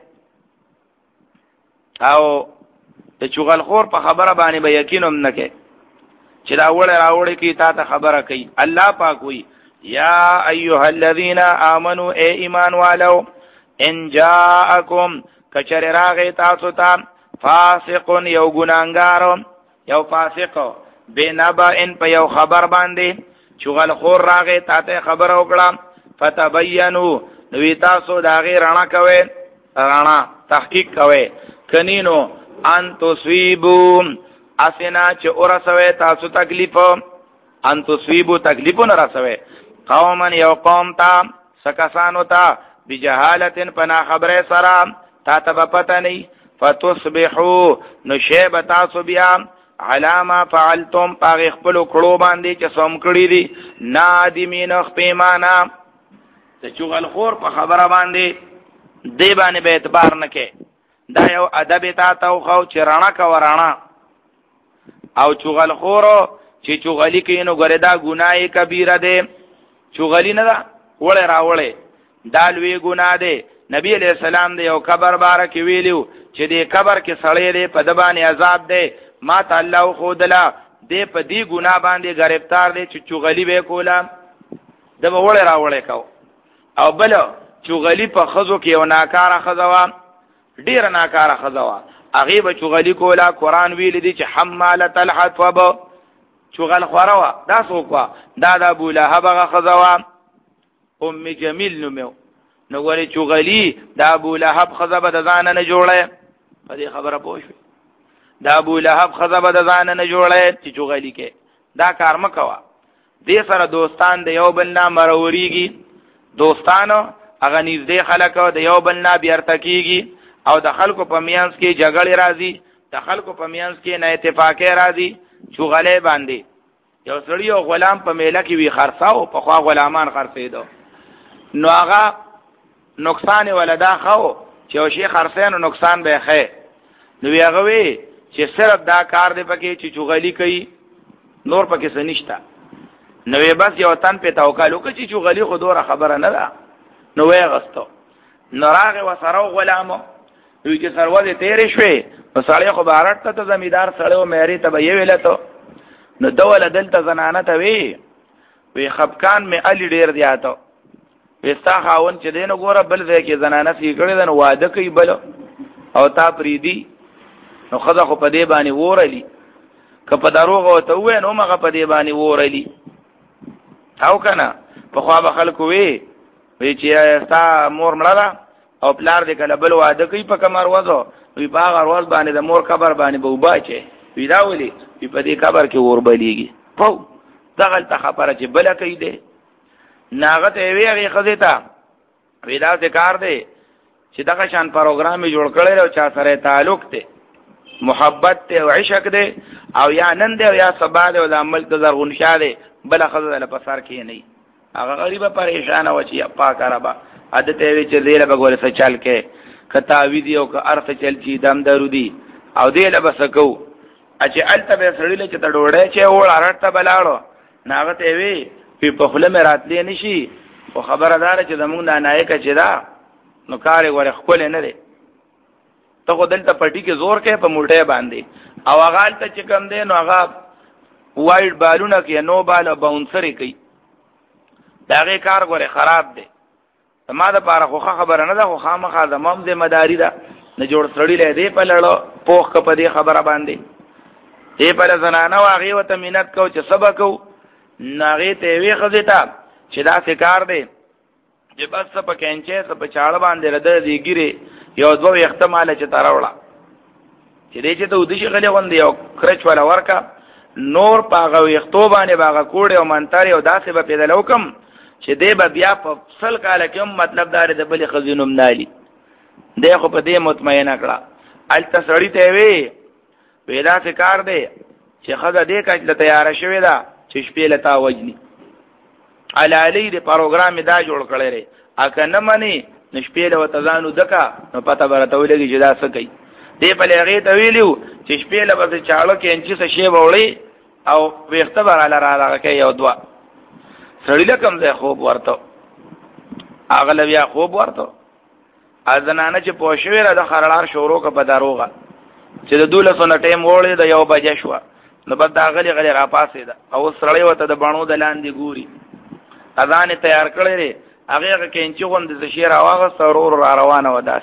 او ته چغل خور په خبره باندې به یقینم نکې چې دا وړه راوړې کی تا ته خبره کوي الله پاک وی یا ایها الذین آمنوا ای ایمان والو ان جاءکم کچر راغی تاسو ته فاسق یو ګناګار یو فاسق بنبا ان په یو خبر باندې چغل خور راغی تا ته خبر وکړه فتبینوا نو تاسو دا غیر رڼا کوي رڼا تحقیق کوي کنینو ان تصویبو اسنا چې اورسوي تاسو تکلیف ان تصویبو تکلیف نه رسوي قوما یو قوم تا سکسانو تا بجهالتن پنا خبره سره تا ته پته نه فتصبحوا نشيب تاسو بیا علامه فعلتم پاغ خپل کړو باندې چې سوم کړی دي نادمین خپېمانا ته چغل خور په خبره باندې دی باندې به اعتبار نکې دا یو ادب تا تو خو چې رانا کا ورانا او چغل خورو چې چغلی کینو ګره دا ګناي کبیره ده چغلی نه دا وړه راوړې دا لوی ګناه ده نبی علیہ السلام دې یو قبر بارک ویلو چې دې قبر کې سړی دې په دبانې عذاب ده ما تعالی خو دلا دې په دې ګناه باندې گرفتار دې چې چغلی به کولا د وړه راوړې کو او بل چغلی په خزو کې یو ناکاره خزوا ډیر ناکاره خزوا هغه به چغلی کولا قران ویل دي چې حماله الحطب چغل خوروا دا سوکوا دا د ابو لهب هغه خزوا ام جمیل نومو نو غوري چغلی دا ابو لهب خزبه د ځان نه جوړه په دې خبره پوښ دا ابو لهب خزبه د ځان نه جوړه چې چغلی کې دا کار مکوا دې سره دوستان د یو بل نه مروريږي دوستانو هغه نږدې خلک د یو بل نه بیرتکیږي او د خلکو په میانس کې جګړې راځي د خلکو په میانس کې نه اتفاقې راځي چغلې باندې یو سړی او غلام په میله کې وی خرڅاو په خوا غلامان خرڅېدو نو هغه نقصان ولدا خو چې او شي خرڅینو نقصان به خې نو هغه وی چې صرف دا کار دی پکې چې چغلی کوي نور پکې څه نشته نو بس یو تن په توکل وکړي چې چغلی خو دوره خبره نه ده نو وی غستو نراغه وسره غلامو وی چې سروازه تیرې شوې په سړی خو بارټ ته زمیدار سړی او مېری ته به ویل ته نو دوله دلته زنانه ته وی وی خپکان می علی ډیر دیاته وستا خاون چې دین ګوره بل ځای کې زنانه سی کړي نو واده کوي بل او تا پریدي نو خدا خو په دې باندې وورلی که په دروغ او ته وې نو مغه په دې باندې وورلی او کنه په خوا به خلکو وی وی چې ستا مور مړه او پلار دې کله بل واده کوي په کمر وځو وی باغ ورځ باندې د مور قبر باندې به وباچي وی دا ولي وی په دې قبر کې ور بلیږي پاو دغه ته خبره چې بل کوي دې ناغت وی هغه خزیتا وی دا ذکر دی چې دغه شان پروګرام جوړ کړی او چا سره تعلق ته محبت ته او عشق دی او یا نن دی او یا سبا دی او د عمل ته زرغون شاده بل خزه له پسار کې نه هغه غریبه پریشان و چې پاک عربا عادت وی چې دې له بګول څه چل کې کتا وی دی او که ارث چل چی دم درودي او دې له بسکو چې الته به سړی له چې ډوړې چې وړ ارټه بلاړو ناغت وی په پخله مې راتلې نشي او خبردار چې زمونږ د نایکه چې دا نو کار غوړ خپل نه دی ته خو دلته پټي کې زور کوي په موټه باندې او هغه ته چې کم دی نو هغه وایډ بالونه کې نو بال باونسري کوي داغه کار غوړ خراب دی ما دا پاره خو خبره نه ده خو خامخا زموږ ذمہ داری ده نه جوړ سړی له دې په لړو پوخ کپ دې خبره باندې دې په زنانه واغې وته مينت کو چې سبق کو ناغه ته وی خزیتا چې دا فکر دی چې بس په کینچه څه په چاړه باندې رده دی ګيري یو دوه احتمال چې تراوړه چې دې چې ته ودشي غلې غوندې یو کرچ ولا ورکا نور پاغه وختو باندې باغه کوړ او منتر او داسې به پیدا لوکم چې دې به بیا په فصل کال کې مطلب دار د بل خزینوم نالي دې خو په دې مطمئنه کړه ال تسړی ته وی پیدا فکر دی چې خزه دې کله تیار شوې ده چې شپې لتا وجني علالی دې پروګرام دا جوړ کړی لري اګه نه مني نشپې له وتزانو دکا نو پته برته ولګي چې دا څه کوي دې په لغې ته ویلو چې شپې له بس چاړو کې انچ څه شی وړي او وخت بر علی را راکې یو دوا سړی لکم زه خوب ورته اغلبیا خوب ورته ازنانه چې پوښوي را د خرلار شورو کا بداروغه چې د دولسو نه ټیم وړي د یو بجې شو نو بد غلی غلی را پاسې ده او سړی وته د بڼو د لاندې ګوري اذان تیار کړی لري هغه کې انچ غوند د شیر اواغه سرور را روانه وداس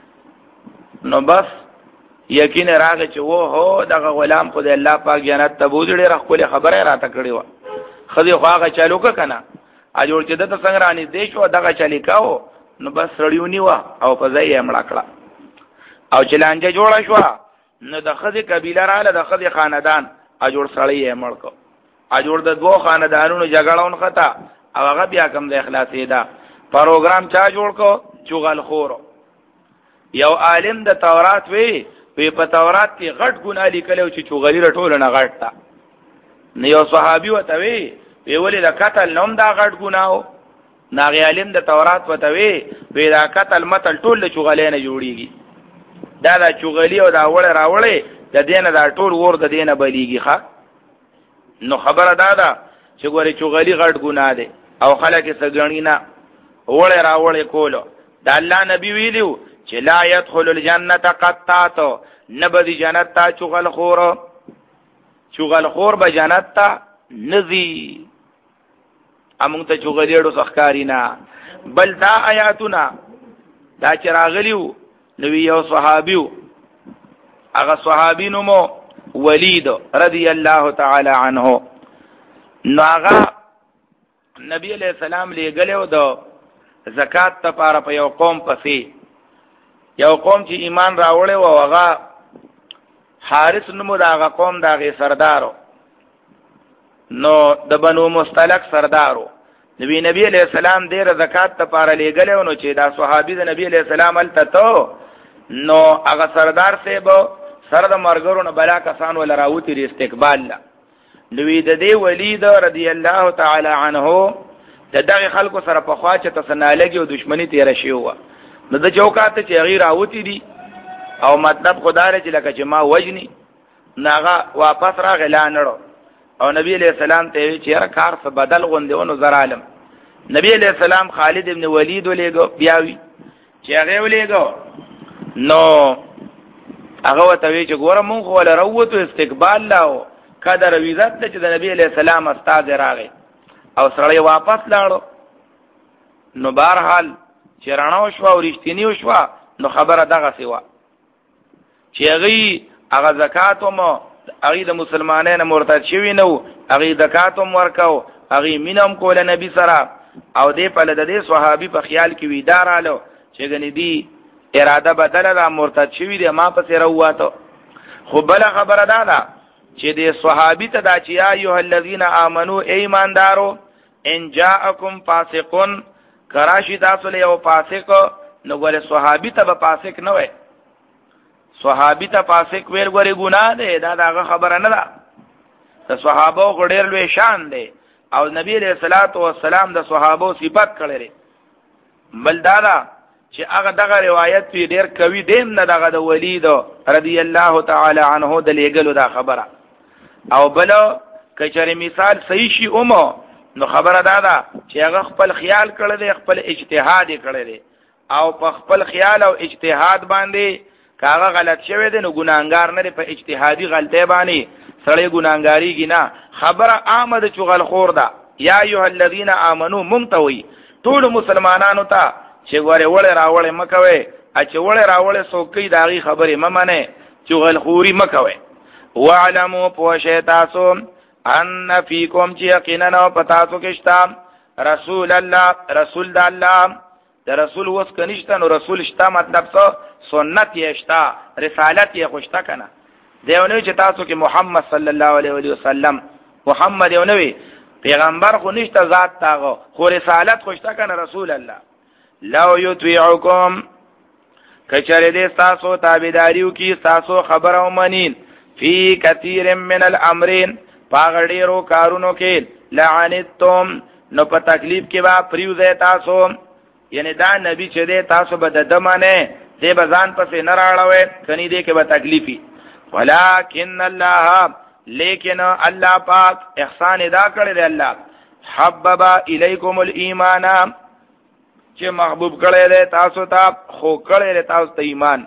نو بس یقین راغی چې وو هو دغه غلام خدای الله پاک جنت ته بوزړي رخله خبره راته کړی و خدای خو هغه چالو ک کنه ا جوړ چې د څنګه رانی دیش و دغه چلی کاو نو بس سړیونی و او په ځای یې مړ کړه او چې لانجه جوړه شو نو د خدای قبیله رااله د خدای خاندان ا جوړ سړی یې مړ کو ا جوړ د دوه خاندانونو جګړهون خطا او هغه بیا کوم د اخلاصي دا پروګرام چا جوړ کو چغل خور یو عالم د تورات وی په تورات کې غټ ګناه لیکلو چې چغلی رټول نه غټ تا نه یو صحابي وته وی وی ولې د قتل نوم دا غټ ګناو ناغي عالم د تورات وته وی وی دا قتل متل ټول چغلی نه جوړیږي دا دا چغلی او دا وړ راوړې د دینه دا ټول ور د دینه بلیږي ښا نو خبره دا ده چې ګوري چغلی غټ ګناه ده او خلک یې سګړینا وړ راوړې کولو دا الله نبی ویلو چې لا يدخل الجنه قطات نبدي جنت تا چغل خور چغل خور به جنت تا نزي امون ته چغلیړو سخکارینا بل دا آیاتنا دا چراغلیو نبی یو صحابیو هغه صحابی نومو ولید رضی الله تعالی عنه نو هغه نبی علیہ السلام لګلو د زکات لپاره په یو قوم پسې یو قوم چې ایمان راوړی و هغه حارث نومو دا هغه قوم دا غي سردارو نو د بنو مستلق سردارو نبی نبی علیہ السلام ډیر زکات لپاره لګلو نو چې دا صحابي د نبی علیہ السلام التتو نو هغه سردار سیبو سره د مرګرو نه بلا کسان ول راوتی ری استقبال لا نوې د دې ولید رضی الله تعالی عنه د دغه خلکو سره په خواچه تسنالګي او دښمنی تیر شي و نو د چوکات چې غیر راوتی دي او مطلب خدای چې لکه چې ما وجني ناغه واپس راغلا نړو او نبی علیہ السلام ته چې هر کار څه بدل غوندونو زر عالم نبی علیہ السلام خالد ابن ولید ولېګو بیاوی چې هغه ولېګو نو هغه وته وی چې ګوره مونږ ولا راوته استقبال لاو قدر ویزت چې د نبی علیہ السلام استاد راغی او سړی واپس لاړو نو بهرحال چې رانو شو او رښتینی شو نو خبره دغه سیوا چې هغه هغه زکات مو هغه د مسلمانانو مرتد شوی نو هغه زکات هم ورکاو هغه مینم کول نبی سره او دې په لده دې صحابي په خیال کې ویدارالو چې غنی دی اراده بدل را مرتد شوی دی ما پسې راواته خو بل خبره ده ده چې دې صحابي ته دا چې ایه الذین آمنو ایماندارو ان جاءکم فاسقون کراشی تاسو له یو فاسق نو ګوره صحابي ته به فاسق نه وای صحابي ته فاسق ویل ګوره ګناه ده دا دغه خبره نه ده د صحابه غډیر لوی شان ده او نبی علیہ الصلوۃ والسلام د صحابه صفات کړي بل دا چې هغه دغه روایت په ډیر کوي دیم نه دغه د ولید رضی الله تعالی عنه د لګلو دا خبره او بل کچره مثال صحیح شي اومو نو خبره دا ده چې هغه خپل خیال کړی دی خپل اجتهاد کړی دی او په خپل خیال او اجتهاد باندې کاغه غلط شوی دی نو ګناهګار نه دی په اجتهادي غلطۍ باندې سړی ګناهګاریږي نه خبره عامه د چغل خور ده یا ایها الذین آمنو ممتوي ټول مسلمانانو ته چې ګوره وړه راوړې مکوي چې وړه راوړې سوکې داغي خبره ممنه چغل خوري مکوي وعلموا پوښه تاسو ان فیکم چې یقینا پتاسو کې شتا رسول الله رسول الله د رسول وس کنيشته نو رسول شتا مطلب څه سنت یې شتا رسالت یې خوشتا کنه دیونه چې تاسو کې محمد صلی الله علیه وسلم محمد یو نوی پیغمبر خو نشته ذات تاغه خو رسالت خوشتا کنه رسول الله لو یطیعکم کچره دې تاسو تابعداریو کی تاسو خبر او منین فی کثیر من الامرین پاغړیرو کارونو کې لعنتم نو په تکلیف کې با پریوزه تاسو یعنی دا نبی چې دې تاسو به د دمانه دې بزان پسې نه راړوي کني دې کې به تکلیفي ولکن الله لیکن الله پاک احسان ادا کړی دی الله حبب الیکم الایمان چې محبوب کړی دی تاسو ته خو کړی دی تاسو ته ایمان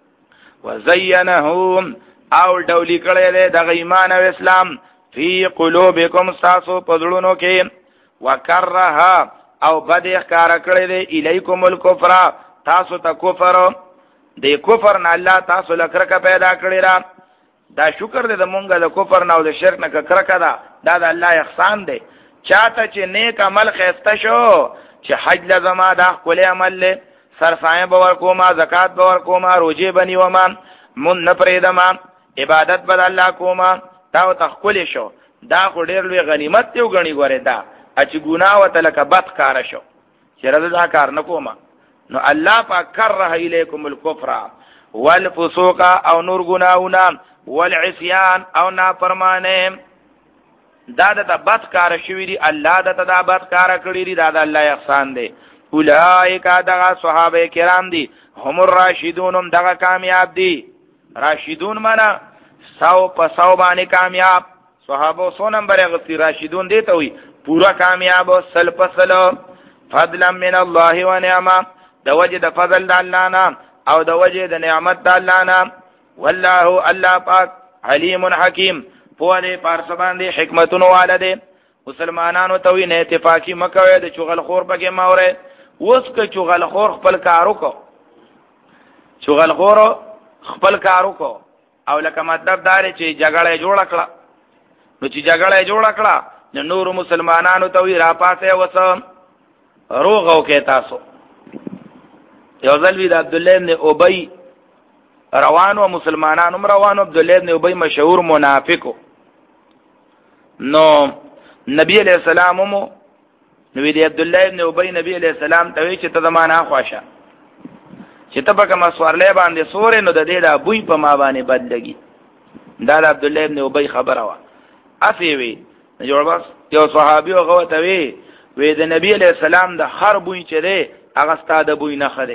وزینه او ډولی کړی دی د ایمان او اسلام فی قلوبکم تاسو پدړونو کې وکرها او بد اخکار کړی دی الیکم الکفر تاسو ته کفر دی کفر نه الله تاسو لکرکه پیدا کړی را دا شکر دې د مونږه د کفر نه او د شرک نه کرکه دا دا د الله احسان دی چاته چې نیک عمل خسته شو چې حج لزما دا کول عمل له سرسایه باور کوما زکات باور کوما روزه بنی وما من نه پرېدما عبادت بد الله کوما تا تخکل شو دا خو ډېر لوی غنیمت دی وګڼي ګوره دا چې ګناه وته لکه بد کار شو چې رضا دا کار نه کوما نو الله پاک کره الیکم الکفر والفسوق او نور ګناونه والعصيان او نافرمانه دا د بد کار شوی دی الله د دا بد کار کړی دی دا د الله احسان دی اولئک دا صحابه کرام دی هم الراشدون دغه کامیاب دی راشدون معنا سو په سو باندې کامیاب صحابه سو نمبر غتی راشدون دی ته وي پورا کامیاب سل پسل فضلا من الله و نعمه د وجه د فضل د الله نه او د وجه د نعمت د الله نه والله الله پاک علیم حکیم په دې پارس باندې حکمتونو والده مسلمانانو ته وی نه اتفاقی مکوي د چغل خور پکې ماوره اوس که چغل خور خپل کارو کو چغل خور خپل کارو کو او لکه مطلب دار چې جګړه جوړ کړه نو چې جګړه جوړ کړه نو نور مسلمانانو ته وی را پاسه وسم روغو کې تاسو یو ځل وی د عبد الله ابن ابي روانو مسلمانانو روانو عبد الله ابن ابي مشهور منافقو نو نبی علیہ السلام مو نو دی عبد الله ابن ابي نبی علیہ السلام ته چې ته زمانہ خواشه چې ته په کوم سوارلې باندې سورې نو د دې دا بوی په ما باندې بدلږي دا د عبد الله ابن ابي خبره وا اسی وی جوړ بس یو صحابي او غوته وی وی د نبی علیہ السلام د هر بوی چې دی هغه ستاده بوی نه خره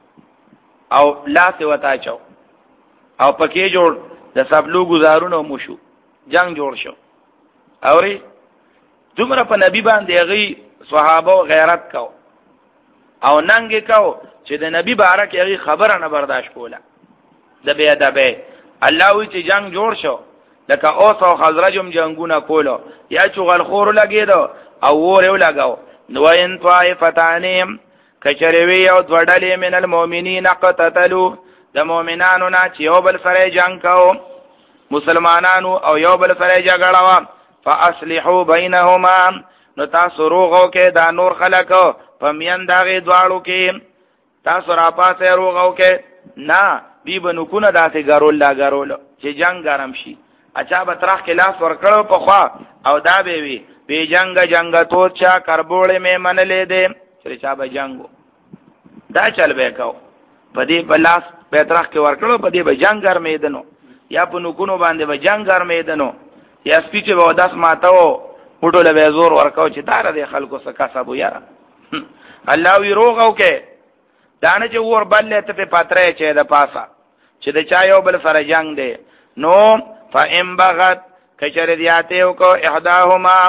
او لاس وتا چاو او پکې جوړ د سبلو گزارونو مشو جنگ جوړ شو اوري دومره په نبی باندې غي صحابه غیرت کو او ننګ کو چې د نبی بارک هغه خبره نه برداشت کوله د بیا د به الله وی چې جنگ جوړ شو لکه اوس او خزرجم جنگونه کولو یا چغل خور لګیدو او ور یو لګاو نو ان طائفتانیم کچریوی او دوړلې من المؤمنین قتتلوا د مؤمنانو نه چې یو بل سره جنگ کاو مسلمانانو او یو بل سره جګړه وا فاصلحوا بینهما نو تاسو روغو کې دا نور خلکو په میان داغه دواړو کې تاسو را پاسه روغو کې نه بی بنو کو نه داسې ګرول لا ګرول چې جنگ ګرم شي اچھا به ترخ کې لاس ورکړو په خوا او دا به وی به جنگ جنگ تو چا کربوړې مې منلې دې چې چا به جنگو دا چل به کو په دې بلاس په ترخ کې ورکړو په دې به جنگ ګرمې دنو یا په نکونو باندې به جنگ ګرمې دنو یا سپیچ به داس ماتاو وټو له زور ورکاو چې دار دې خلکو څخه کسبو یاره الله وی روغو کې دانه چې ور بلې ته په پاتره چې د پاسا چې د چا یو بل سره جنگ دی نو فإن بغت کچر دیاته کو احداهما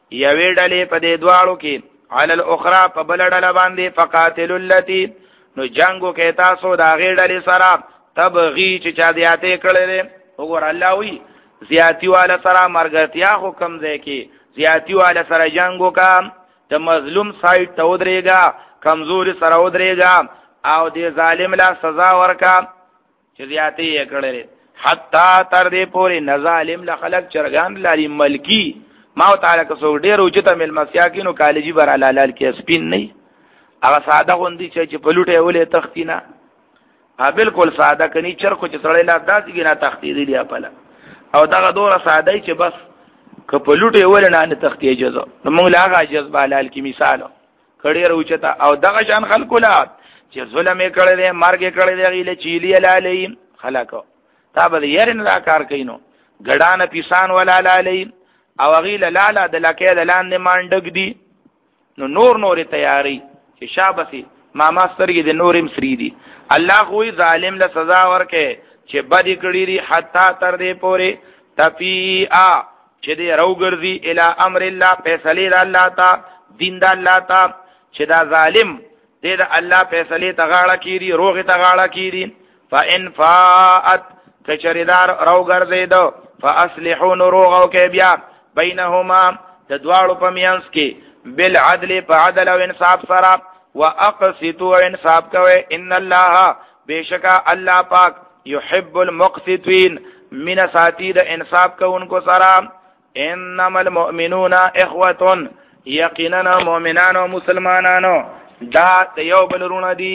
یوې ډلې په دې دواړو کې علی الاخرى په بل ډله باندې فقاتلوا التي نو جنگو کې تاسو دا غې ډلې سره تبغي چې چا دیاته کړلې وګور الله وی زیاتی والا سره مرګتیا حکم دی کې زیاتی والا سره جنگو کا د مظلوم سایت ته ودرېګا کمزوري سره ودرېګا او دې ظالم لا سزا ورکا چې زیاتی یې کړلې حتا تر دې پورې نظالم له خلق چرګان لري ملکی ما تعالی که څو ډېر اوچته مل مسیاکینو کالجی بر علال کې سپین نه هغه ساده غوندي چې په لوټه ولې تختینا ها بالکل ساده کني چرخو چې سړی لا داسې نه تختی دی خپل او دغه دوره ساده چې بس که په لوټه ولې نه تختی اجازه نو موږ لا هغه جذب علال کې مثال کړي اوچته او دغه شان خلکو لا چې ظلم یې کړی دی مرګ یې کړی دی غیله چیلی لالی خلکو تا به یې نه دا کار کینو ګډانه پیسان ولا لالی او غیله لالا د لکه د لاندې مانډګ دی نو نور نور تیاری چې شابسي ماما سترګې د نورم سری دي الله خوې ظالم له سزا ورکه چې بدی کړی دي حتا تر دې پوره تفیئا چې دې روګرځي الی امر الله فیصله د الله تا دین د الله تا چې دا ظالم دې د الله فیصله تغاړه کیږي روغه تغاړه کیږي فان فاءت کچریدار روګرځي دو فاصلحوا روغو کې بیا بینهما د دواړو په میانس کې بالعدل په عدل او انصاف سره واقسطوا انصاف کوي ان الله بشکا الله پاک يحب المقسطين من ساتید انصاف کوونکو سره انما المؤمنون اخوه یقینا مؤمنان او مسلمانانو دا د یو بل رونه دي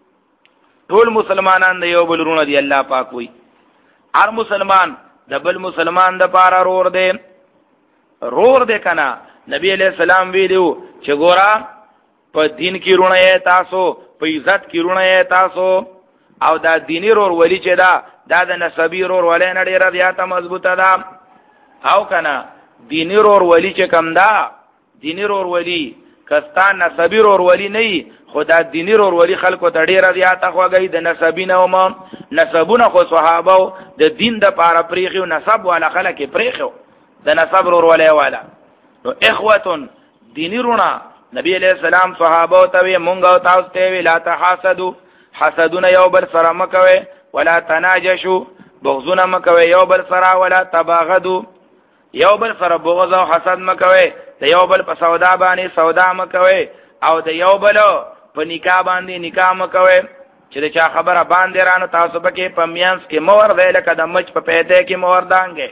ټول مسلمانان د یو بل رونه دي الله پاک وي هر مسلمان د بل مسلمان د پاره رور دی رور دی کنه نبی علیہ السلام ویلو چې ګورا په دین کې رونه تاسو په عزت کې رونه تاسو او دا دینی رور ولی چې دا دا د نسبی رور ولې نه ډیره زیاته مضبوطه ده او کنه دینی رور ولی چې کم دا دینی رور ولی کستان نسبی رور ولی نه خدا دینی رور ولی خلکو ته ډیره زیاته خوګي د نسبی نه ومه نسبونه خو صحابه د دین د پاره پریخو نسب ولا خلک پریخو د نسب رور ولی والا نو اخوتن دینی رونا نبی علیہ السلام صحابه ته وی مونږ او تاسو ته وی لا تحاسدوا حسدون یو بل سره مکوي ولا تناجشوا بغضون مکوي یو بل سره ولا تباغضوا یو بل سره بغض او حسد مکوي ته یو بل په سودا باندې سودا مکوي او د یو بل په نکاح باندې نکاح مکوي چې چا خبره باندې رانه تاسو پکې په میانس کې مور دی لکه د مچ په پیته کې مور دانګي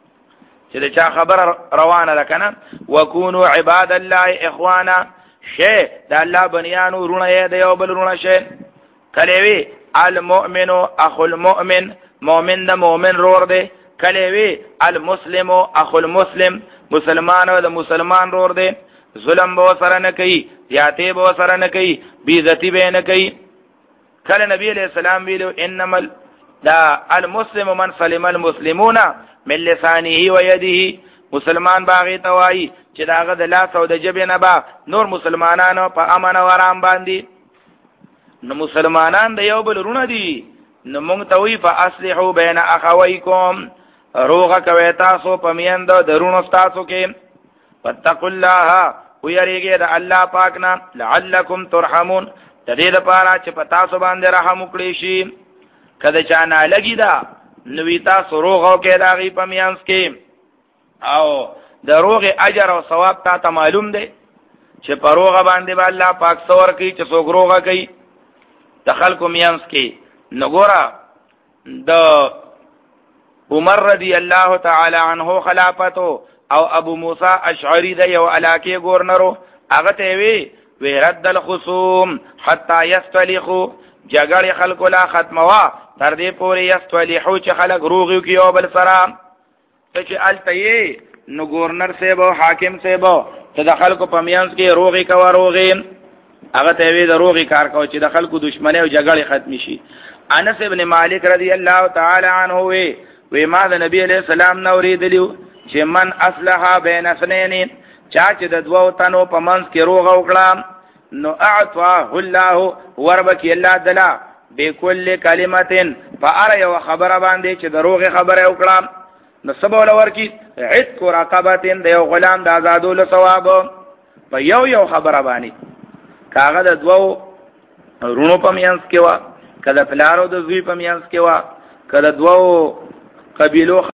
چې چا خبر روانه ده کنه وکونو عباد الله اخوانا شی د الله بنیانو رونه دی یو بل رونه شی کله وی المؤمن اخو المؤمن مؤمن د مؤمن رور دی کله وی المسلم اخو المسلم مسلمان د مسلمان رور دی ظلم به سره نه کوي زیاته به سره نه کوي بی عزتی به نه کوي کله نبی علیہ السلام ویلو انما دا المسلم من سلم المسلمون من لسانه و يده مسلمان باغی توای چې داغه د لاس او د جبه نه با نور مسلمانانو په امن او آرام باندې نو مسلمانان د یو بل رونه دي نو موږ ته وی فاصلحوا بین اخویکم روغه کوي تاسو په میند درونو تاسو کې واتقوا الله ويریږي د الله پاک نه لعلکم ترحمون د دې لپاره چې په تاسو باندې رحم وکړي شي کله چا نه لګی دا نوی تاسو روغو کې داغي په میانس کې او د روغ اجر او ثواب تا ته معلوم دی چې په روغه باندې به الله پاک څور کوي چې څوک روغه کوي د خلکو میانس کې نګورا د عمر رضی الله تعالی عنہ خلافتو او ابو موسی اشعری د یو علاقه گورنرو هغه ته وی وی رد الخصوم حتا یستلخوا جګړه خلکو لا ختموا تر دې پورې یستلحو چې خلک روغیو کې او بل سره چې الته نو گورنر صاحب او حاکم صاحب ته د خلکو په میانس کې روغي کوا روغي هغه ته وی د روغي کار کو چې د خلکو دشمنی او جګړه ختم شي انس ابن مالک رضی الله تعالی عنہ وی وی ما د نبی علیہ السلام نو ریدلیو چې من اصلحا بین اثنین چا چې د دوو تنو په منځ کې روغ وکړه نو اعطاه الله وربک الله دلا بكل کلمتين فار یو خبره باندې چې دروغه خبره وکړه نو سبول ورکی عتق رقبتين د یو غلام د آزادولو ثواب په یو یو خبره باندې کاغه د دوو رونو په میانس کې وا کله پلارو د زوی په میانس کې وا کله دوو قبیلو